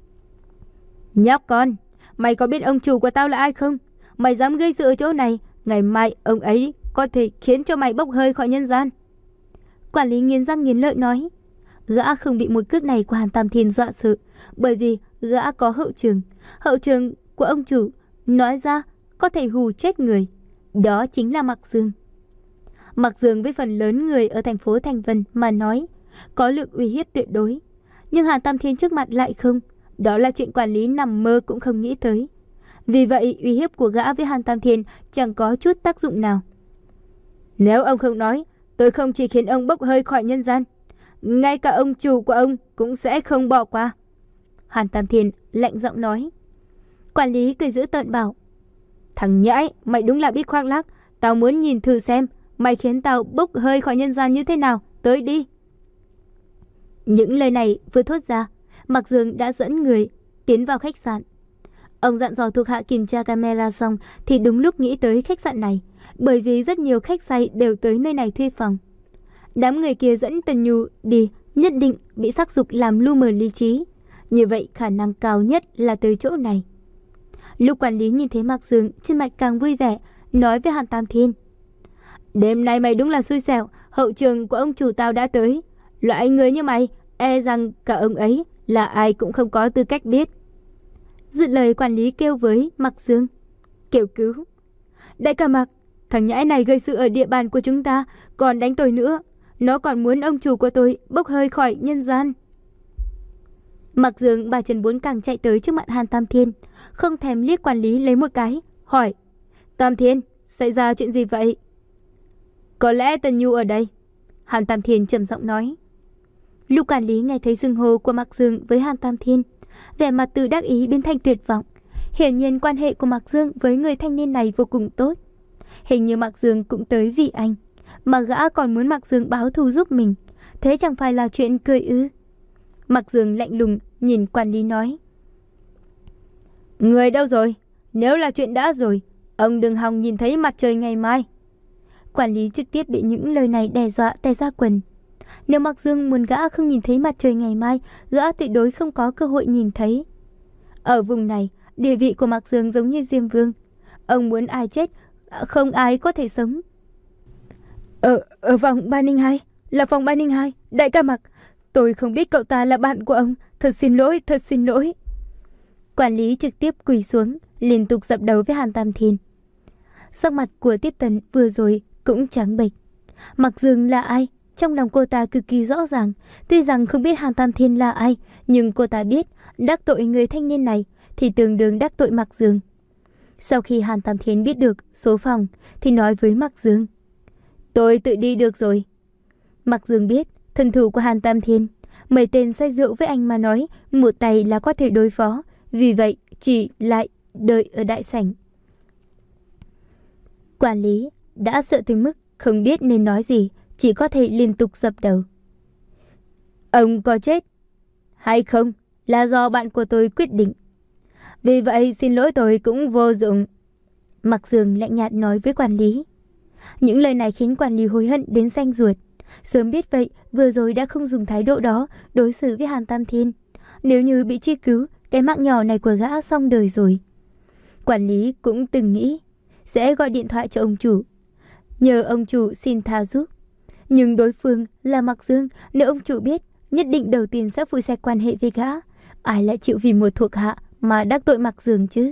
Nhóc con, mày có biết ông chủ của tao là ai không? Mày dám gây sự ở chỗ này, ngày mai ông ấy có thể khiến cho mày bốc hơi khỏi nhân gian. Quản lý nghiến răng nghiến lợi nói. Gã không bị một cước này của Hàn Tam Thiên dọa sợ, bởi vì gã có hậu trường. Hậu trường của ông chủ nói ra có thể hù chết người. Đó chính là Mạc Dương. Mạc Dương với phần lớn người ở thành phố Thành Vân mà nói có lực uy hiếp tuyệt đối, nhưng Hàn Tam Thiên trước mặt lại không. Đó là chuyện quản lý nằm mơ cũng không nghĩ tới. Vì vậy uy hiếp của gã với Hàn Tam Thiên chẳng có chút tác dụng nào. Nếu ông không nói, tôi không chỉ khiến ông bốc hơi khỏi nhân gian, ngay cả ông chủ của ông cũng sẽ không bỏ qua. Hàn Tam Thiên lạnh giọng nói. Quản lý cười giễu tợn bảo, thằng nhãi, mày đúng là biết khoác lác. Tao muốn nhìn thử xem mày khiến tao bốc hơi khỏi nhân gian như thế nào. Tới đi. Những lời này vừa thốt ra, Mạc Dương đã dẫn người tiến vào khách sạn. Ông dặn dò thuộc hạ kiểm tra camera xong thì đúng lúc nghĩ tới khách sạn này, bởi vì rất nhiều khách say đều tới nơi này thuê phòng. Đám người kia dẫn Tần Nhu đi nhất định bị sắc dục làm lu mờ lý trí. Như vậy khả năng cao nhất là tới chỗ này. Lúc quản lý nhìn thấy Mạc Dương, trên mặt càng vui vẻ, nói với Hàn Tam Thiên. Đêm nay mày đúng là xui xẻo, hậu trường của ông chủ tao đã tới. Loại người như mày, e rằng cả ông ấy là ai cũng không có tư cách biết. Dứt lời quản lý kêu với Mạc Dương. Kêu cứu. Đại ca Mạc, thằng nhãi này gây sự ở địa bàn của chúng ta, còn đánh tôi nữa. Nó còn muốn ông chủ của tôi bốc hơi khỏi nhân gian. Mạc Dương bà chân bốn càng chạy tới trước mặt Hàn Tam Thiên, không thèm liếc quản lý lấy một cái, hỏi. Tam Thiên, xảy ra chuyện gì vậy? Có lẽ Tần Nhu ở đây, Hàn Tam Thiên trầm giọng nói. Lúc quản lý nghe thấy xưng hô của Mạc Dương với Hàn Tam Thiên, vẻ mặt từ đắc ý biến thành tuyệt vọng. Hiển nhiên quan hệ của Mạc Dương với người thanh niên này vô cùng tốt. Hình như Mạc Dương cũng tới vì anh, mà gã còn muốn Mạc Dương báo thù giúp mình. Thế chẳng phải là chuyện cười ư? Mạc Dương lạnh lùng nhìn quản lý nói. Người đâu rồi? Nếu là chuyện đã rồi, ông đừng hòng nhìn thấy mặt trời ngày mai. Quản lý trực tiếp bị những lời này đe dọa tè ra quần. Nếu Mạc Dương muốn gã không nhìn thấy mặt trời ngày mai, gã tuyệt đối không có cơ hội nhìn thấy. Ở vùng này, địa vị của Mạc Dương giống như Diêm Vương. Ông muốn ai chết, không ai có thể sống. Ở, ở phòng ba không hai, là phòng ba không hai, đại ca Mạc. Tôi không biết cậu ta là bạn của ông, thật xin lỗi, thật xin lỗi. Quản lý trực tiếp quỳ xuống, liên tục dập đầu với Hàn Tam Thiên. Sắc mặt của Tiết Tần vừa rồi cũng trắng bệch. Mạc Dương là ai? Trong lòng cô ta cực kỳ rõ ràng. Tuy rằng không biết Hàn Tam Thiên là ai, nhưng cô ta biết đắc tội người thanh niên này thì tương đương đắc tội Mạc Dương. Sau khi Hàn Tam Thiên biết được số phòng thì nói với Mạc Dương: tôi tự đi được rồi. Mạc Dương biết thân thủ của Hàn Tam Thiên, mấy tên say rượu với anh mà nói một tay là có thể đối phó, vì vậy chỉ lại đợi ở đại sảnh. Quản lý đã sợ tới mức không biết nên nói gì, chỉ có thể liên tục dập đầu. Ông có chết hay không là do bạn của tôi quyết định. Vì vậy xin lỗi tôi cũng vô dụng. Mạc Dương lạnh nhạt nói với quản lý. Những lời này khiến quản lý hối hận đến xanh ruột. Sớm biết vậy, vừa rồi đã không dùng thái độ đó đối xử với Hàn Tam Thiên. Nếu như bị truy cứu, cái mạng nhỏ này của gã xong đời rồi. Quản lý cũng từng nghĩ sẽ gọi điện thoại cho ông chủ, nhờ ông chủ xin tha giúp. Nhưng đối phương là Mạc Dương, nếu ông chủ biết, nhất định đầu tiên sẽ phủi sạch quan hệ với gã. Ai lại chịu vì một thuộc hạ mà đắc tội Mạc Dương chứ?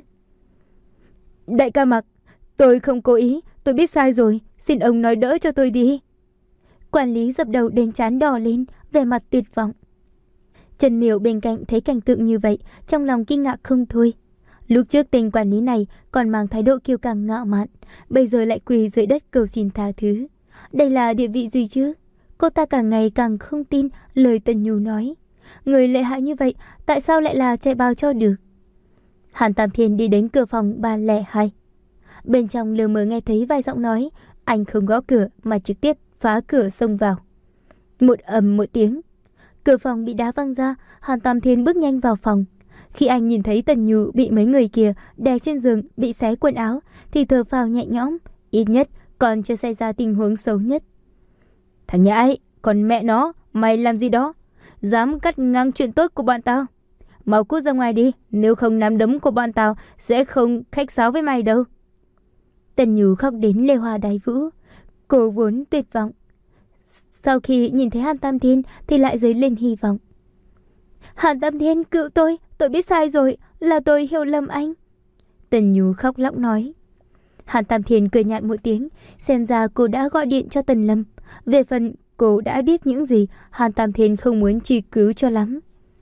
Đại ca Mạc, tôi không cố ý, tôi biết sai rồi, xin ông nói đỡ cho tôi đi. Quản lý dập đầu đến trán đỏ lên, vẻ mặt tuyệt vọng. Trần Miểu bên cạnh thấy cảnh tượng như vậy, trong lòng kinh ngạc không thôi. Lúc trước tên quản lý này còn mang thái độ kiêu căng ngạo mạn, bây giờ lại quỳ dưới đất cầu xin tha thứ. Đây là địa vị gì chứ? Cô ta càng ngày càng không tin lời Tần Nhu nói. Người lợi hại như vậy, tại sao lại là chạy bao cho được? Hàn Tam Thiên đi đến cửa phòng ba không hai. Bên trong lờ mờ nghe thấy vài giọng nói, anh không gõ cửa mà trực tiếp phá cửa xông vào. Một ầm một tiếng, cửa phòng bị đá văng ra. Hàn Tam Thiên bước nhanh vào phòng. Khi anh nhìn thấy Tần Nhu bị mấy người kia đè trên giường, bị xé quần áo, thì thở phào nhẹ nhõm, ít nhất còn chưa xảy ra tình huống xấu nhất. Thằng nhãi, còn mẹ nó, mày làm gì đó? Dám cắt ngang chuyện tốt của bọn tao? Mau cút ra ngoài đi, nếu không nắm đấm của bọn tao sẽ không khách sáo với mày đâu. Tần Nhu khóc đến lê hoa đái vũ. Cô vốn tuyệt vọng, sau khi nhìn thấy Hàn Tam Thiên thì lại dấy lên hy vọng. Hàn Tam Thiên cứu tôi, tôi biết sai rồi, là tôi hiểu lầm anh. Tần Nhu khóc lóc nói. Hàn Tam Thiên cười nhạt một tiếng, xem ra cô đã gọi điện cho Tần Lâm. Về phần cô đã biết những gì, Hàn Tam Thiên không muốn truy cứu cho lắm.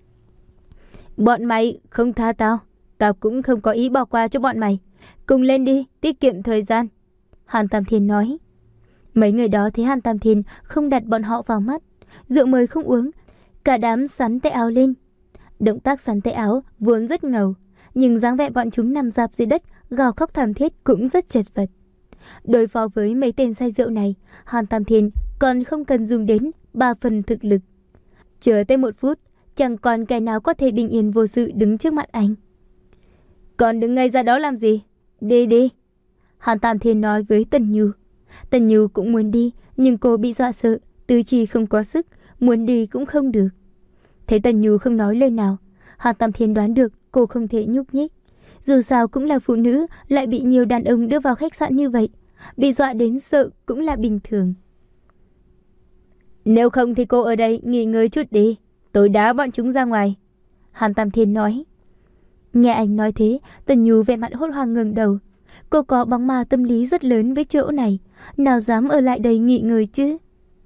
Bọn mày không tha tao, tao cũng không có ý bỏ qua cho bọn mày. Cùng lên đi, tiết kiệm thời gian. Hàn Tam Thiên nói. Mấy người đó thấy Hàn Tam Thiên không đặt bọn họ vào mắt, rượu mời không uống, cả đám sắn tay áo lên. Động tác sắn tay áo vốn rất ngầu, nhưng dáng vẻ bọn chúng nằm rạp dưới đất gào khóc thảm thiết cũng rất chật vật. Đối phó với mấy tên say rượu này, Hàn Tam Thiên còn không cần dùng đến ba phần thực lực. Chờ tới một phút, chẳng còn kẻ nào có thể bình yên vô sự đứng trước mặt anh. Còn đứng ngây ra đó làm gì? Đi đi. Hàn Tam Thiên nói với Tần Nhu. Tần Nhu cũng muốn đi, nhưng cô bị dọa sợ, tứ chi không có sức, muốn đi cũng không được. Thấy Tần Nhu không nói lời nào, Hàn Tam Thiên đoán được cô không thể nhúc nhích. Dù sao cũng là phụ nữ, lại bị nhiều đàn ông đưa vào khách sạn như vậy, bị dọa đến sợ cũng là bình thường. Nếu không thì cô ở đây nghỉ ngơi chút đi, tôi đá bọn chúng ra ngoài. Hàn Tam Thiên nói. Nghe anh nói thế, Tần Nhu vẻ mặt hốt hoảng ngẩng đầu. Cô có bóng ma tâm lý rất lớn với chỗ này, nào dám ở lại đây nghỉ ngơi chứ.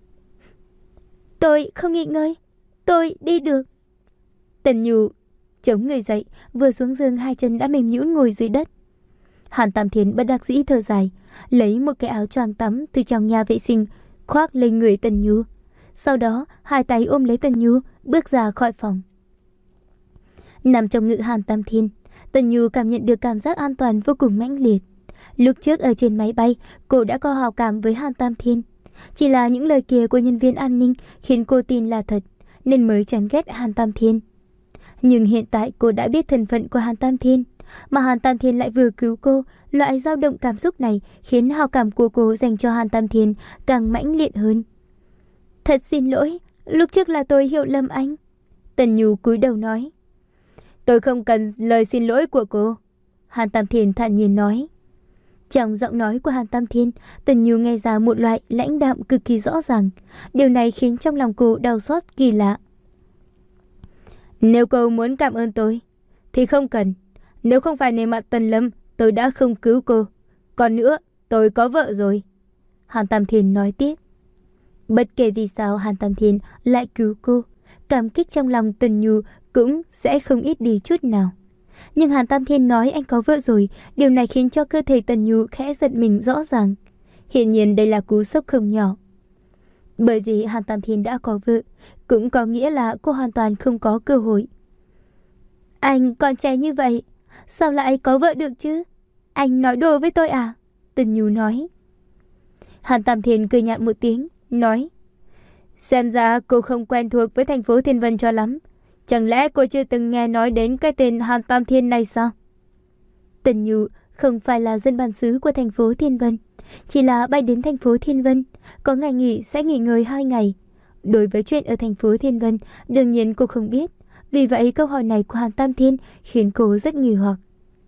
Tôi không nghỉ ngơi, tôi đi được. Tần Nhu chống người dậy, vừa xuống giường hai chân đã mềm nhũn ngồi dưới đất. Hàn Tam Thiên bất đắc dĩ thở dài, lấy một cái áo choàng tắm từ trong nhà vệ sinh khoác lên người Tần Nhu. Sau đó hai tay ôm lấy Tần Nhu, bước ra khỏi phòng. Nằm trong ngực Hàn Tam Thiên, Tần Nhu cảm nhận được cảm giác an toàn vô cùng mãnh liệt. Lúc trước ở trên máy bay, cô đã có hào cảm với Hàn Tam Thiên. Chỉ là những lời kia của nhân viên an ninh khiến cô tin là thật, nên mới chán ghét Hàn Tam Thiên. Nhưng hiện tại cô đã biết thân phận của Hàn Tam Thiên, mà Hàn Tam Thiên lại vừa cứu cô. Loại dao động cảm xúc này khiến hào cảm của cô dành cho Hàn Tam Thiên càng mãnh liệt hơn. Thật xin lỗi, lúc trước là tôi hiểu lầm anh. Tần Nhu cúi đầu nói. Tôi không cần lời xin lỗi của cô, Hàn Tam Thiên thản nhiên nói. Trong giọng nói của Hàn Tam Thiên, Tần Nhu nghe ra một loại lãnh đạm cực kỳ rõ ràng. Điều này khiến trong lòng cô đau xót kỳ lạ. Nếu cô muốn cảm ơn tôi, thì không cần. Nếu không phải nề mặt Tần Lâm, tôi đã không cứu cô. Còn nữa, tôi có vợ rồi. Hàn Tam Thiên nói tiếp. Bất kể vì sao Hàn Tam Thiên lại cứu cô, cảm kích trong lòng Tần Nhu cũng sẽ không ít đi chút nào. Nhưng Hàn Tam Thiên nói anh có vợ rồi, điều này khiến cho cơ thể Tần Nhu khẽ giật mình rõ ràng. Hiển nhiên đây là cú sốc không nhỏ. Bởi vì Hàn Tam Thiên đã có vợ, cũng có nghĩa là cô hoàn toàn không có cơ hội. Anh còn trẻ như vậy, sao lại có vợ được chứ? Anh nói đùa với tôi à? Tần Nhu nói. Hàn Tam Thiên cười nhạt một tiếng, nói. Xem ra cô không quen thuộc với thành phố Thiên Vân cho lắm. Chẳng lẽ cô chưa từng nghe nói đến cái tên Hàn Tam Thiên này sao? Tần Nhu không phải là dân bản xứ của thành phố Thiên Vân, chỉ là bay đến thành phố Thiên Vân, có ngày nghỉ sẽ nghỉ ngơi hai ngày. Đối với chuyện ở thành phố Thiên Vân, đương nhiên cô không biết. Vì vậy câu hỏi này của Hàn Tam Thiên khiến cô rất nghi hoặc.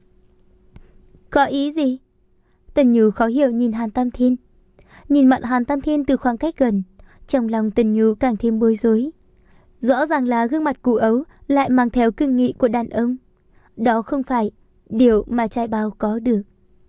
Có ý gì? Tần Nhu khó hiểu nhìn Hàn Tam Thiên. Nhìn mặt Hàn Tam Thiên từ khoảng cách gần, trong lòng Tần Nhu càng thêm bối rối. Rõ ràng là gương mặt cụ ấu lại mang theo cương nghị của đàn ông. Đó không phải điều mà trai bao có được.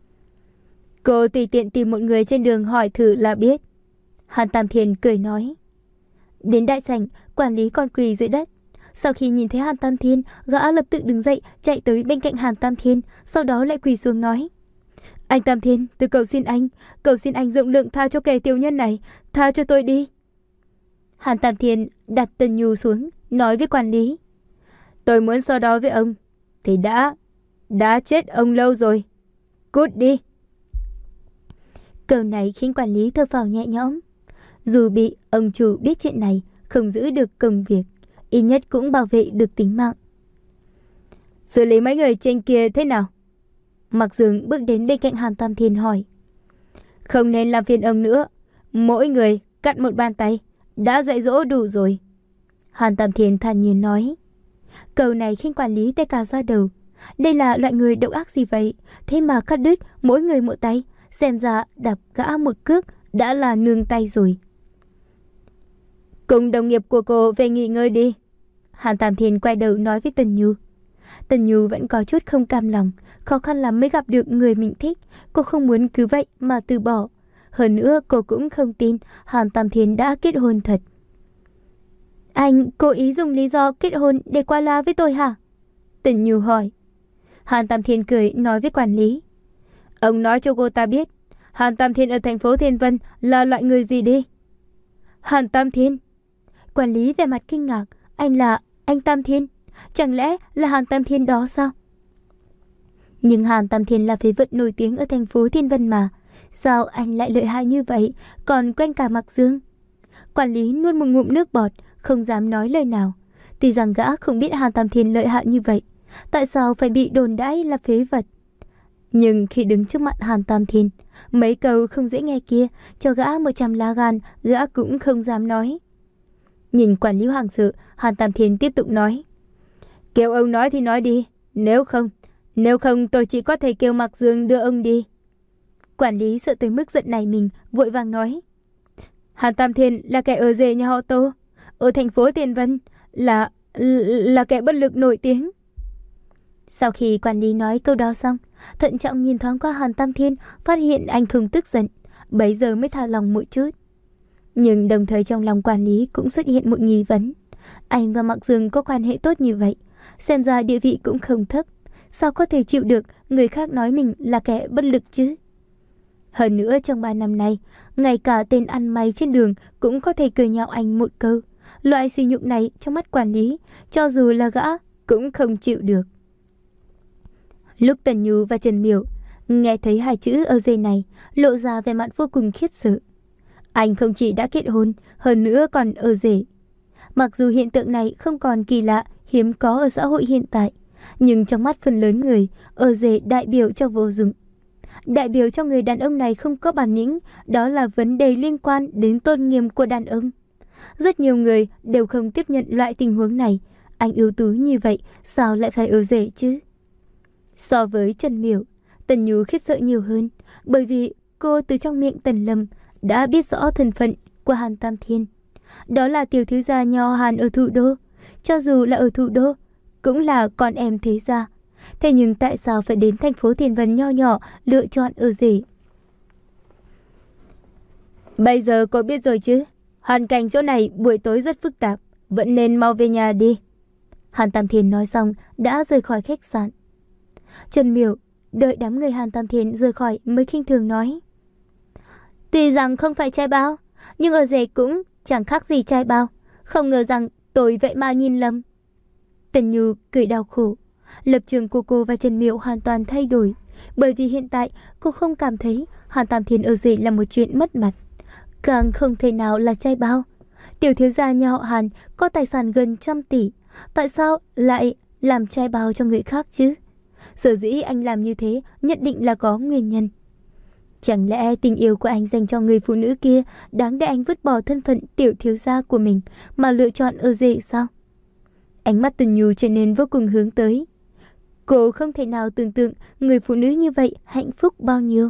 Cô tùy tiện tìm một người trên đường hỏi thử là biết. Hàn Tam Thiên cười nói. Đến đại sảnh, quản lý còn quỳ dưới đất. Sau khi nhìn thấy Hàn Tam Thiên, gã lập tức đứng dậy chạy tới bên cạnh Hàn Tam Thiên, sau đó lại quỳ xuống nói. Anh Tam Thiên, tôi cầu xin anh, cầu xin anh rộng lượng tha cho kẻ tiểu nhân này, tha cho tôi đi. Hàn Tam Thiên đặt Tần Nhu xuống, nói với quản lý. Tôi muốn so đo với ông, thì đã, đã chết ông lâu rồi. Cút đi. Câu này khiến quản lý thở phào nhẹ nhõm. Dù bị ông chủ biết chuyện này, không giữ được công việc, ít nhất cũng bảo vệ được tính mạng. Xử lý mấy người trên kia thế nào? Mạc Dương bước đến bên cạnh Hàn Tam Thiên hỏi. Không nên làm phiền ông nữa, mỗi người cắt một bàn tay, đã dạy dỗ đủ rồi. Hàn Tam Thiên thản nhiên nói. Câu này khiến quản lý tê cả da đầu. Đây là loại người độc ác gì vậy? Thế mà cắt đứt mỗi người một tay, xem ra đập gã một cước đã là nương tay rồi. Cùng đồng nghiệp của cô về nghỉ ngơi đi. Hàn Tam Thiên quay đầu nói với Tần Nhu. Tần Nhu vẫn có chút không cam lòng, khó khăn lắm mới gặp được người mình thích. Cô không muốn cứ vậy mà từ bỏ. Hơn nữa cô cũng không tin Hàn Tam Thiên đã kết hôn thật. Anh cố ý dùng lý do kết hôn để qua loa với tôi hả? Tần Nhu hỏi. Hàn Tam Thiên cười nói với quản lý. Ông nói cho cô ta biết Hàn Tam Thiên ở thành phố Thiên Vân là loại người gì đi. Hàn Tam Thiên? Quản lý vẻ mặt kinh ngạc. Anh là anh Tam Thiên? Chẳng lẽ là Hàn Tam Thiên đó sao? Nhưng Hàn Tam Thiên là phế vật nổi tiếng ở thành phố Thiên Vân mà. Sao anh lại lợi hại như vậy, còn quen cả Mạc Dương? Quản lý nuốt một ngụm nước bọt, không dám nói lời nào. Tuy rằng gã không biết Hàn Tam Thiên lợi hại như vậy, tại sao phải bị đồn đãi là phế vật. Nhưng khi đứng trước mặt Hàn Tam Thiên, mấy câu không dễ nghe kia, cho gã một trăm lá gan, gã cũng không dám nói. Nhìn quản lý hoàng sự, Hàn Tam Thiên tiếp tục nói. Kêu ông nói thì nói đi, nếu không, nếu không tôi chỉ có thể kêu Mạc Dương đưa ông đi. Quản lý sợ tới mức giận này mình, vội vàng nói. Hàn Tam Thiên là kẻ ở rể nhà họ Tô, ở thành phố Thiên Vân, là, là kẻ bất lực nổi tiếng. Sau khi quản lý nói câu đó xong, thận trọng nhìn thoáng qua Hàn Tam Thiên, phát hiện anh không tức giận, bấy giờ mới thả lòng một chút. Nhưng đồng thời trong lòng quản lý cũng xuất hiện một nghi vấn. Anh và Mạc Dương có quan hệ tốt như vậy, xem ra địa vị cũng không thấp, sao có thể chịu được người khác nói mình là kẻ bất lực chứ? Hơn nữa trong ba năm nay, ngay cả tên ăn mày trên đường cũng có thể cười nhạo anh một câu. Loại sỉ nhục này trong mắt quản lý, cho dù là gã cũng không chịu được. Lúc Tần Nhu và Trần Miểu nghe thấy hai chữ ở dây này, lộ ra vẻ mặt vô cùng khiếp sợ. Anh không chỉ đã kết hôn, hơn nữa còn ở rể. Mặc dù hiện tượng này không còn kỳ lạ, hiếm có ở xã hội hiện tại, nhưng trong mắt phần lớn người, ở rể đại biểu cho vô dụng. Đại biểu cho người đàn ông này không có bản lĩnh, đó là vấn đề liên quan đến tôn nghiêm của đàn ông. Rất nhiều người đều không tiếp nhận loại tình huống này. Anh ưu tú như vậy, sao lại phải ở rể chứ? So với Trần Miểu, Tần Nhu khiếp sợ nhiều hơn, bởi vì cô từ trong miệng Tần Lâm đã biết rõ thân phận của Hàn Tam Thiên. Đó là tiểu thiếu gia nho Hàn ở thủ đô, cho dù là ở thủ đô, cũng là con em thế gia. Thế nhưng tại sao phải đến thành phố Thiên Vân nho nhỏ lựa chọn ở rể? Bây giờ cô biết rồi chứ, hoàn cảnh chỗ này buổi tối rất phức tạp, vẫn nên mau về nhà đi. Hàn Tam Thiên nói xong đã rời khỏi khách sạn. Trần Miểu đợi đám người Hàn Tam Thiên rời khỏi mới khinh thường nói: Tuy rằng không phải trai bao, nhưng ở rể cũng chẳng khác gì trai bao. Không ngờ rằng tôi vậy mà nhìn lầm. Tần Nhu cười đau khổ. Lập trường của cô và Trần Miểu hoàn toàn thay đổi, bởi vì hiện tại cô không cảm thấy Hàn Tam Thiên ở rể là một chuyện mất mặt, càng không thể nào là trai bao. Tiểu thiếu gia nhà họ Hàn có tài sản gần trăm tỷ, tại sao lại làm trai bao cho người khác chứ? Sở dĩ anh làm như thế nhất định là có nguyên nhân. Chẳng lẽ tình yêu của anh dành cho người phụ nữ kia đáng để anh vứt bỏ thân phận tiểu thiếu gia của mình mà lựa chọn ở rể sao? Ánh mắt Tần Nhu trở nên vô cùng hướng tới. Cô không thể nào tưởng tượng người phụ nữ như vậy hạnh phúc bao nhiêu.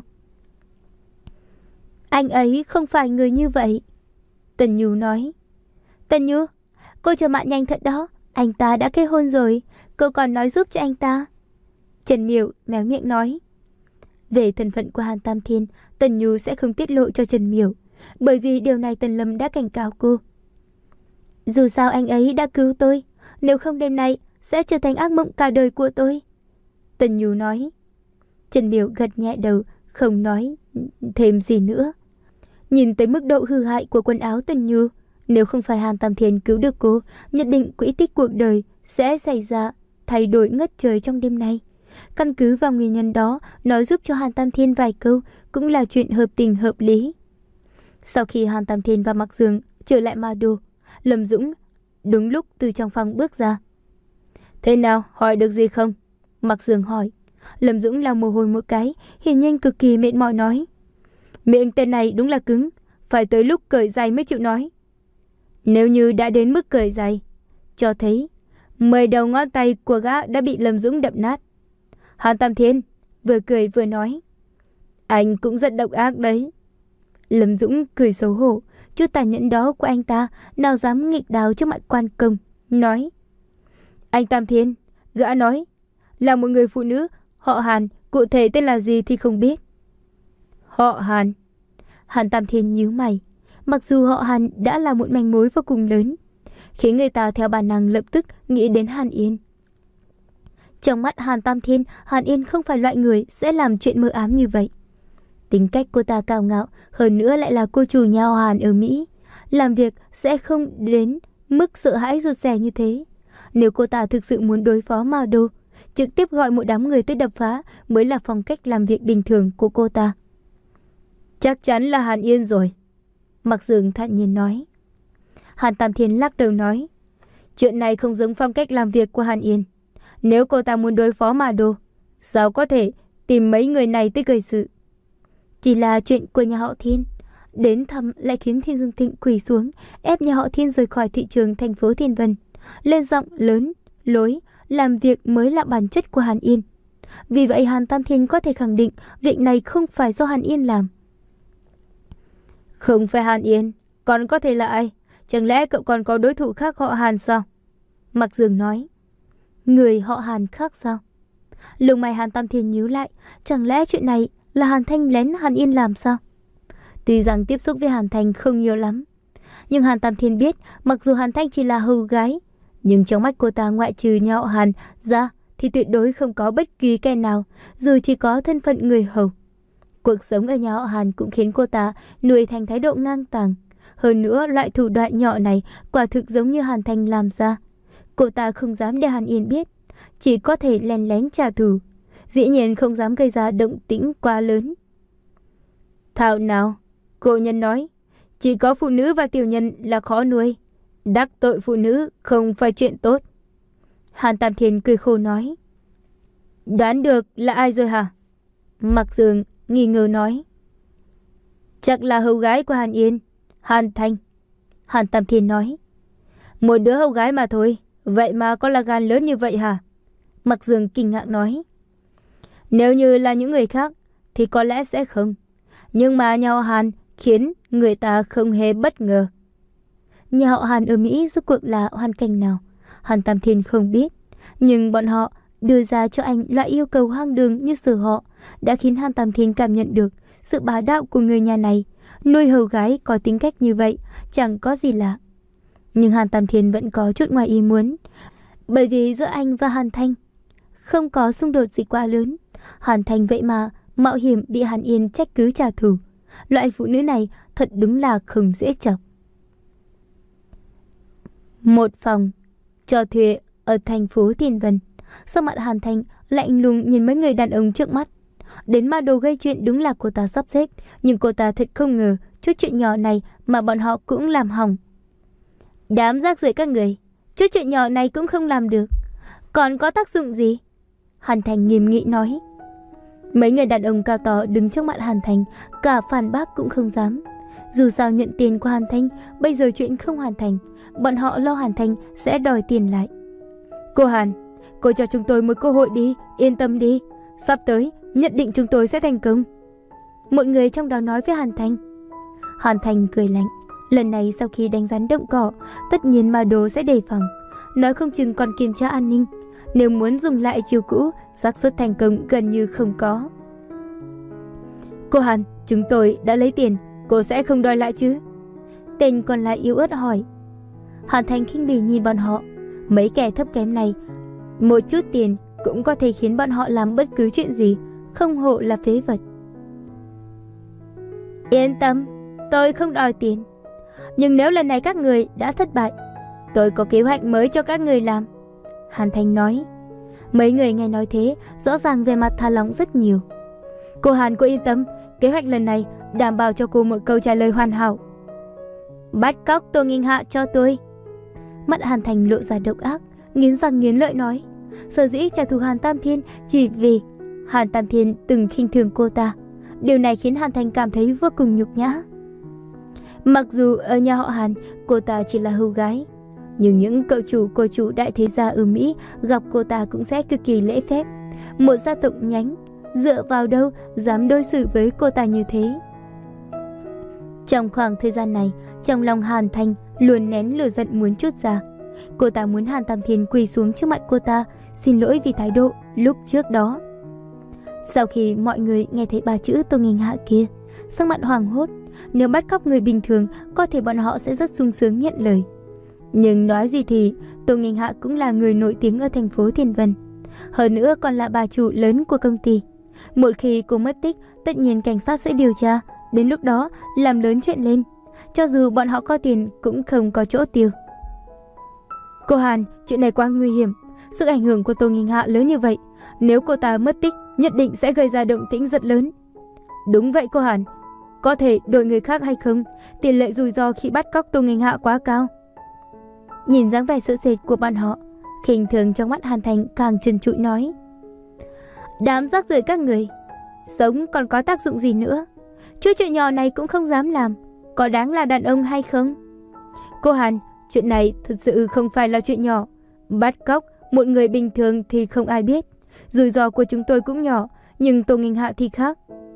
Anh ấy không phải người như vậy. Tần Nhu nói. Tần Nhu, cô chờ mạng nhanh thật đó. Anh ta đã kết hôn rồi, cô còn nói giúp cho anh ta. Trần Miểu méo miệng nói. Về thân phận của Hàn Tam Thiên, Tần Nhu sẽ không tiết lộ cho Trần Miểu, bởi vì điều này Tần Lâm đã cảnh cáo cô. Dù sao anh ấy đã cứu tôi, nếu không đêm nay sẽ trở thành ác mộng cả đời của tôi. Tần Nhu nói. Trần Miểu gật nhẹ đầu, không nói thêm gì nữa. Nhìn tới mức độ hư hại của quần áo Tần Nhu, nếu không phải Hàn Tam Thiên cứu được cô, nhất định quỹ tích cuộc đời sẽ xảy ra thay đổi ngất trời trong đêm nay. Căn cứ vào nguyên nhân đó, nói giúp cho Hàn Tam Thiên vài câu cũng là chuyện hợp tình hợp lý. Sau khi Hàn Tam Thiên và Mạc Dương trở lại Ma Đô, Lâm Dũng đúng lúc từ trong phòng bước ra. Thế nào, hỏi được gì không? Mạc Dương hỏi. Lâm Dũng lau mồ hôi một cái, hiển nhiên cực kỳ mệt mỏi nói. Miệng tên này đúng là cứng, phải tới lúc cởi giày mới chịu nói. Nếu như đã đến mức cởi giày, cho thấy mười đầu ngón tay của gã đã bị Lâm Dũng đập nát. Hàn Tam Thiên vừa cười vừa nói. Anh cũng rất độc ác đấy. Lâm Dũng cười xấu hổ, chút tàn nhẫn đó của anh ta nào dám nghịch đào trước mặt quan công, nói. Anh Tam Thiên, gã nói là một người phụ nữ họ Hàn, cụ thể tên là gì thì không biết. Họ Hàn. Hàn Tam Thiên nhíu mày. Mặc dù họ Hàn đã là một manh mối vô cùng lớn, khiến người ta theo bản năng lập tức nghĩ đến Hàn Yên. Trong mắt Hàn Tam Thiên, Hàn Yên không phải loại người sẽ làm chuyện mơ ám như vậy. Tính cách cô ta cao ngạo, hơn nữa lại là cô chủ nhà họ Hàn ở Mỹ, làm việc sẽ không đến mức sợ hãi rụt rè như thế. Nếu cô ta thực sự muốn đối phó Mao Đô, trực tiếp gọi một đám người tới đập phá mới là phong cách làm việc bình thường của cô ta. Chắc chắn là Hàn Yên rồi, Mạc Dương thản nhiên nói. Hàn Tam Thiên lắc đầu nói. Chuyện này không giống phong cách làm việc của Hàn Yên. Nếu cô ta muốn đối phó Ma Đô, sao có thể tìm mấy người này tới gây sự? Chỉ là chuyện của nhà họ Thiên, đến thăm lại khiến Thiên Dương Thịnh quỳ xuống, ép nhà họ Thiên rời khỏi thị trường thành phố Thiên Vân, lên giọng lớn, lối, làm việc mới là bản chất của Hàn Yên. Vì vậy Hàn Tam Thiên có thể khẳng định việc này không phải do Hàn Yên làm. Không phải Hàn Yên, còn có thể là ai? Chẳng lẽ cậu còn có đối thủ khác họ Hàn sao? Mạc Dương nói. Người họ Hàn khác sao? Lông mày Hàn Tam Thiên nhíu lại, chẳng lẽ chuyện này là Hàn Thanh lén Hàn Yên làm sao? Tuy rằng tiếp xúc với Hàn Thanh không nhiều lắm, nhưng Hàn Tam Thiên biết mặc dù Hàn Thanh chỉ là hầu gái, nhưng trong mắt cô ta ngoại trừ nhà họ Hàn ra thì tuyệt đối không có bất kỳ kẻ nào, dù chỉ có thân phận người hầu. Cuộc sống ở nhà họ Hàn cũng khiến cô ta nuôi thành thái độ ngang tàng. Hơn nữa loại thủ đoạn nhỏ này quả thực giống như Hàn Thanh làm ra. Cô ta không dám để Hàn Yên biết, chỉ có thể lén lén trả thù, dĩ nhiên không dám gây ra động tĩnh quá lớn. Thảo nào, cô nhân nói, chỉ có phụ nữ và tiểu nhân là khó nuôi, đắc tội phụ nữ không phải chuyện tốt. Hàn Tam Thiên cười khổ nói. Đoán được là ai rồi hả? Mạc Dương nghi ngờ nói. Chắc là hầu gái của Hàn Yên, Hàn Thanh. Hàn Tam Thiên nói. Một đứa hầu gái mà thôi, vậy mà có là gan lớn như vậy hả? Mạc Dương kinh ngạc nói. Nếu như là những người khác thì có lẽ sẽ không. Nhưng mà nhà họ Hàn khiến người ta không hề bất ngờ. Nhà họ Hàn ở Mỹ rốt cuộc là hoàn cảnh nào? Hàn Tam Thiên không biết. Nhưng bọn họ đưa ra cho anh loại yêu cầu hoang đường như sự họ đã khiến Hàn Tam Thiên cảm nhận được sự bá đạo của người nhà này. Nuôi hầu gái có tính cách như vậy chẳng có gì lạ. Nhưng Hàn Tam Thiên vẫn có chút ngoài ý muốn. Bởi vì giữa anh và Hàn Thanh không có xung đột gì quá lớn. Hàn Thanh vậy mà mạo hiểm bị Hàn Yên trách cứ trả thù. Loại phụ nữ này thật đúng là không dễ chọc. Một phòng cho thuê ở thành phố Thiên Vân. Sắc mặt Hàn Thanh lạnh lùng nhìn mấy người đàn ông trước mắt. Đến ma đồ gây chuyện đúng là cô ta sắp xếp, nhưng cô ta thật không ngờ chút chuyện nhỏ này mà bọn họ cũng làm hỏng. Đám rác rưởi các người, chút chuyện nhỏ này cũng không làm được, còn có tác dụng gì? Hàn Thành nghiêm nghị nói. Mấy người đàn ông cao to đứng trước mặt Hàn Thành, cả phản bác cũng không dám. Dù sao nhận tiền của Hàn Thành, bây giờ chuyện không hoàn thành, bọn họ lo Hàn Thành sẽ đòi tiền lại. Cô Hàn, cô cho chúng tôi một cơ hội đi, yên tâm đi. Sắp tới, nhất định chúng tôi sẽ thành công. Một người trong đó nói với Hàn Thành. Hàn Thành cười lạnh. Lần này sau khi đánh rắn động cỏ, tất nhiên ma đồ sẽ đề phòng. Nói không chừng còn kiểm tra an ninh. Nếu muốn dùng lại chiêu cũ, xác suất thành công gần như không có. Cô Hàn, chúng tôi đã lấy tiền, cô sẽ không đòi lại chứ? Tên còn lại yếu ớt hỏi. Hàn Thành khinh bỉ nhìn bọn họ. Mấy kẻ thấp kém này, một chút tiền cũng có thể khiến bọn họ làm bất cứ chuyện gì, không hổ là phế vật. Yên tâm, tôi không đòi tiền. Nhưng nếu lần này các người đã thất bại, tôi có kế hoạch mới cho các người làm. Hàn Thành nói. Mấy người nghe nói thế, rõ ràng về mặt thả lỏng rất nhiều. Cô Hàn, cô yên tâm, kế hoạch lần này đảm bảo cho cô một câu trả lời hoàn hảo. Bắt cóc Tô Nghinh Hạ cho tôi. Mắt Hàn Thành lộ ra độc ác, nghiến răng nghiến lợi nói. Sở dĩ trả thù Hàn Tam Thiên chỉ vì Hàn Tam Thiên từng khinh thường cô ta. Điều này khiến Hàn Thành cảm thấy vô cùng nhục nhã. Mặc dù ở nhà họ Hàn, cô ta chỉ là hầu gái, nhưng những cậu chủ cô chủ đại thế gia ở Mỹ gặp cô ta cũng sẽ cực kỳ lễ phép. Một gia tộc nhánh, dựa vào đâu dám đối xử với cô ta như thế? Trong khoảng thời gian này, trong lòng Hàn Thành luôn nén lửa giận muốn trút ra. Cô ta muốn Hàn Tam Thiên quỳ xuống trước mặt cô ta, xin lỗi vì thái độ lúc trước đó. Sau khi mọi người nghe thấy ba chữ Tô Nghinh Hạ kia, sắc mặt hoảng hốt. Nếu bắt cóc người bình thường, có thể bọn họ sẽ rất sung sướng nhận lời. Nhưng nói gì thì, Tô Nghinh Hạ cũng là người nổi tiếng ở thành phố Thiên Vân. Hơn nữa còn là bà chủ lớn của công ty. Một khi cô mất tích, tất nhiên cảnh sát sẽ điều tra. Đến lúc đó, làm lớn chuyện lên. Cho dù bọn họ có tiền, cũng không có chỗ tiêu. Cô Hàn, chuyện này quá nguy hiểm. Sự ảnh hưởng của Tô Nghinh Hạ lớn như vậy. Nếu cô ta mất tích, nhất định sẽ gây ra động tĩnh rất lớn. Đúng vậy cô Hàn. Có thể đổi người khác hay không? Tỷ lệ rủi ro khi bắt cóc Tô Nghinh Hạ quá cao. Nhìn dáng vẻ sợ sệt của bọn họ, khinh thường trong mắt Hàn Thành càng trần trụi nói. Đám rác rưởi các người, sống còn có tác dụng gì nữa? Chút chuyện nhỏ này cũng không dám làm, có đáng là đàn ông hay không? Cô Hàn, chuyện này thật sự không phải là chuyện nhỏ. Bắt cóc một người bình thường thì không ai biết. Rủi ro của chúng tôi cũng nhỏ, nhưng Tô Nghinh Hạ thì khác.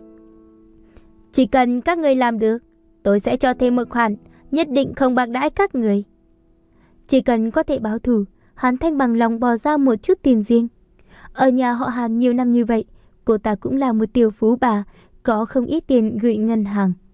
Chỉ cần các người làm được, tôi sẽ cho thêm một khoản, nhất định không bạc đãi các người. Chỉ cần có thể báo thù, Hàn Thanh bằng lòng bỏ ra một chút tiền riêng. Ở nhà họ Hàn nhiều năm như vậy, cô ta cũng là một tiểu phú bà, có không ít tiền gửi ngân hàng.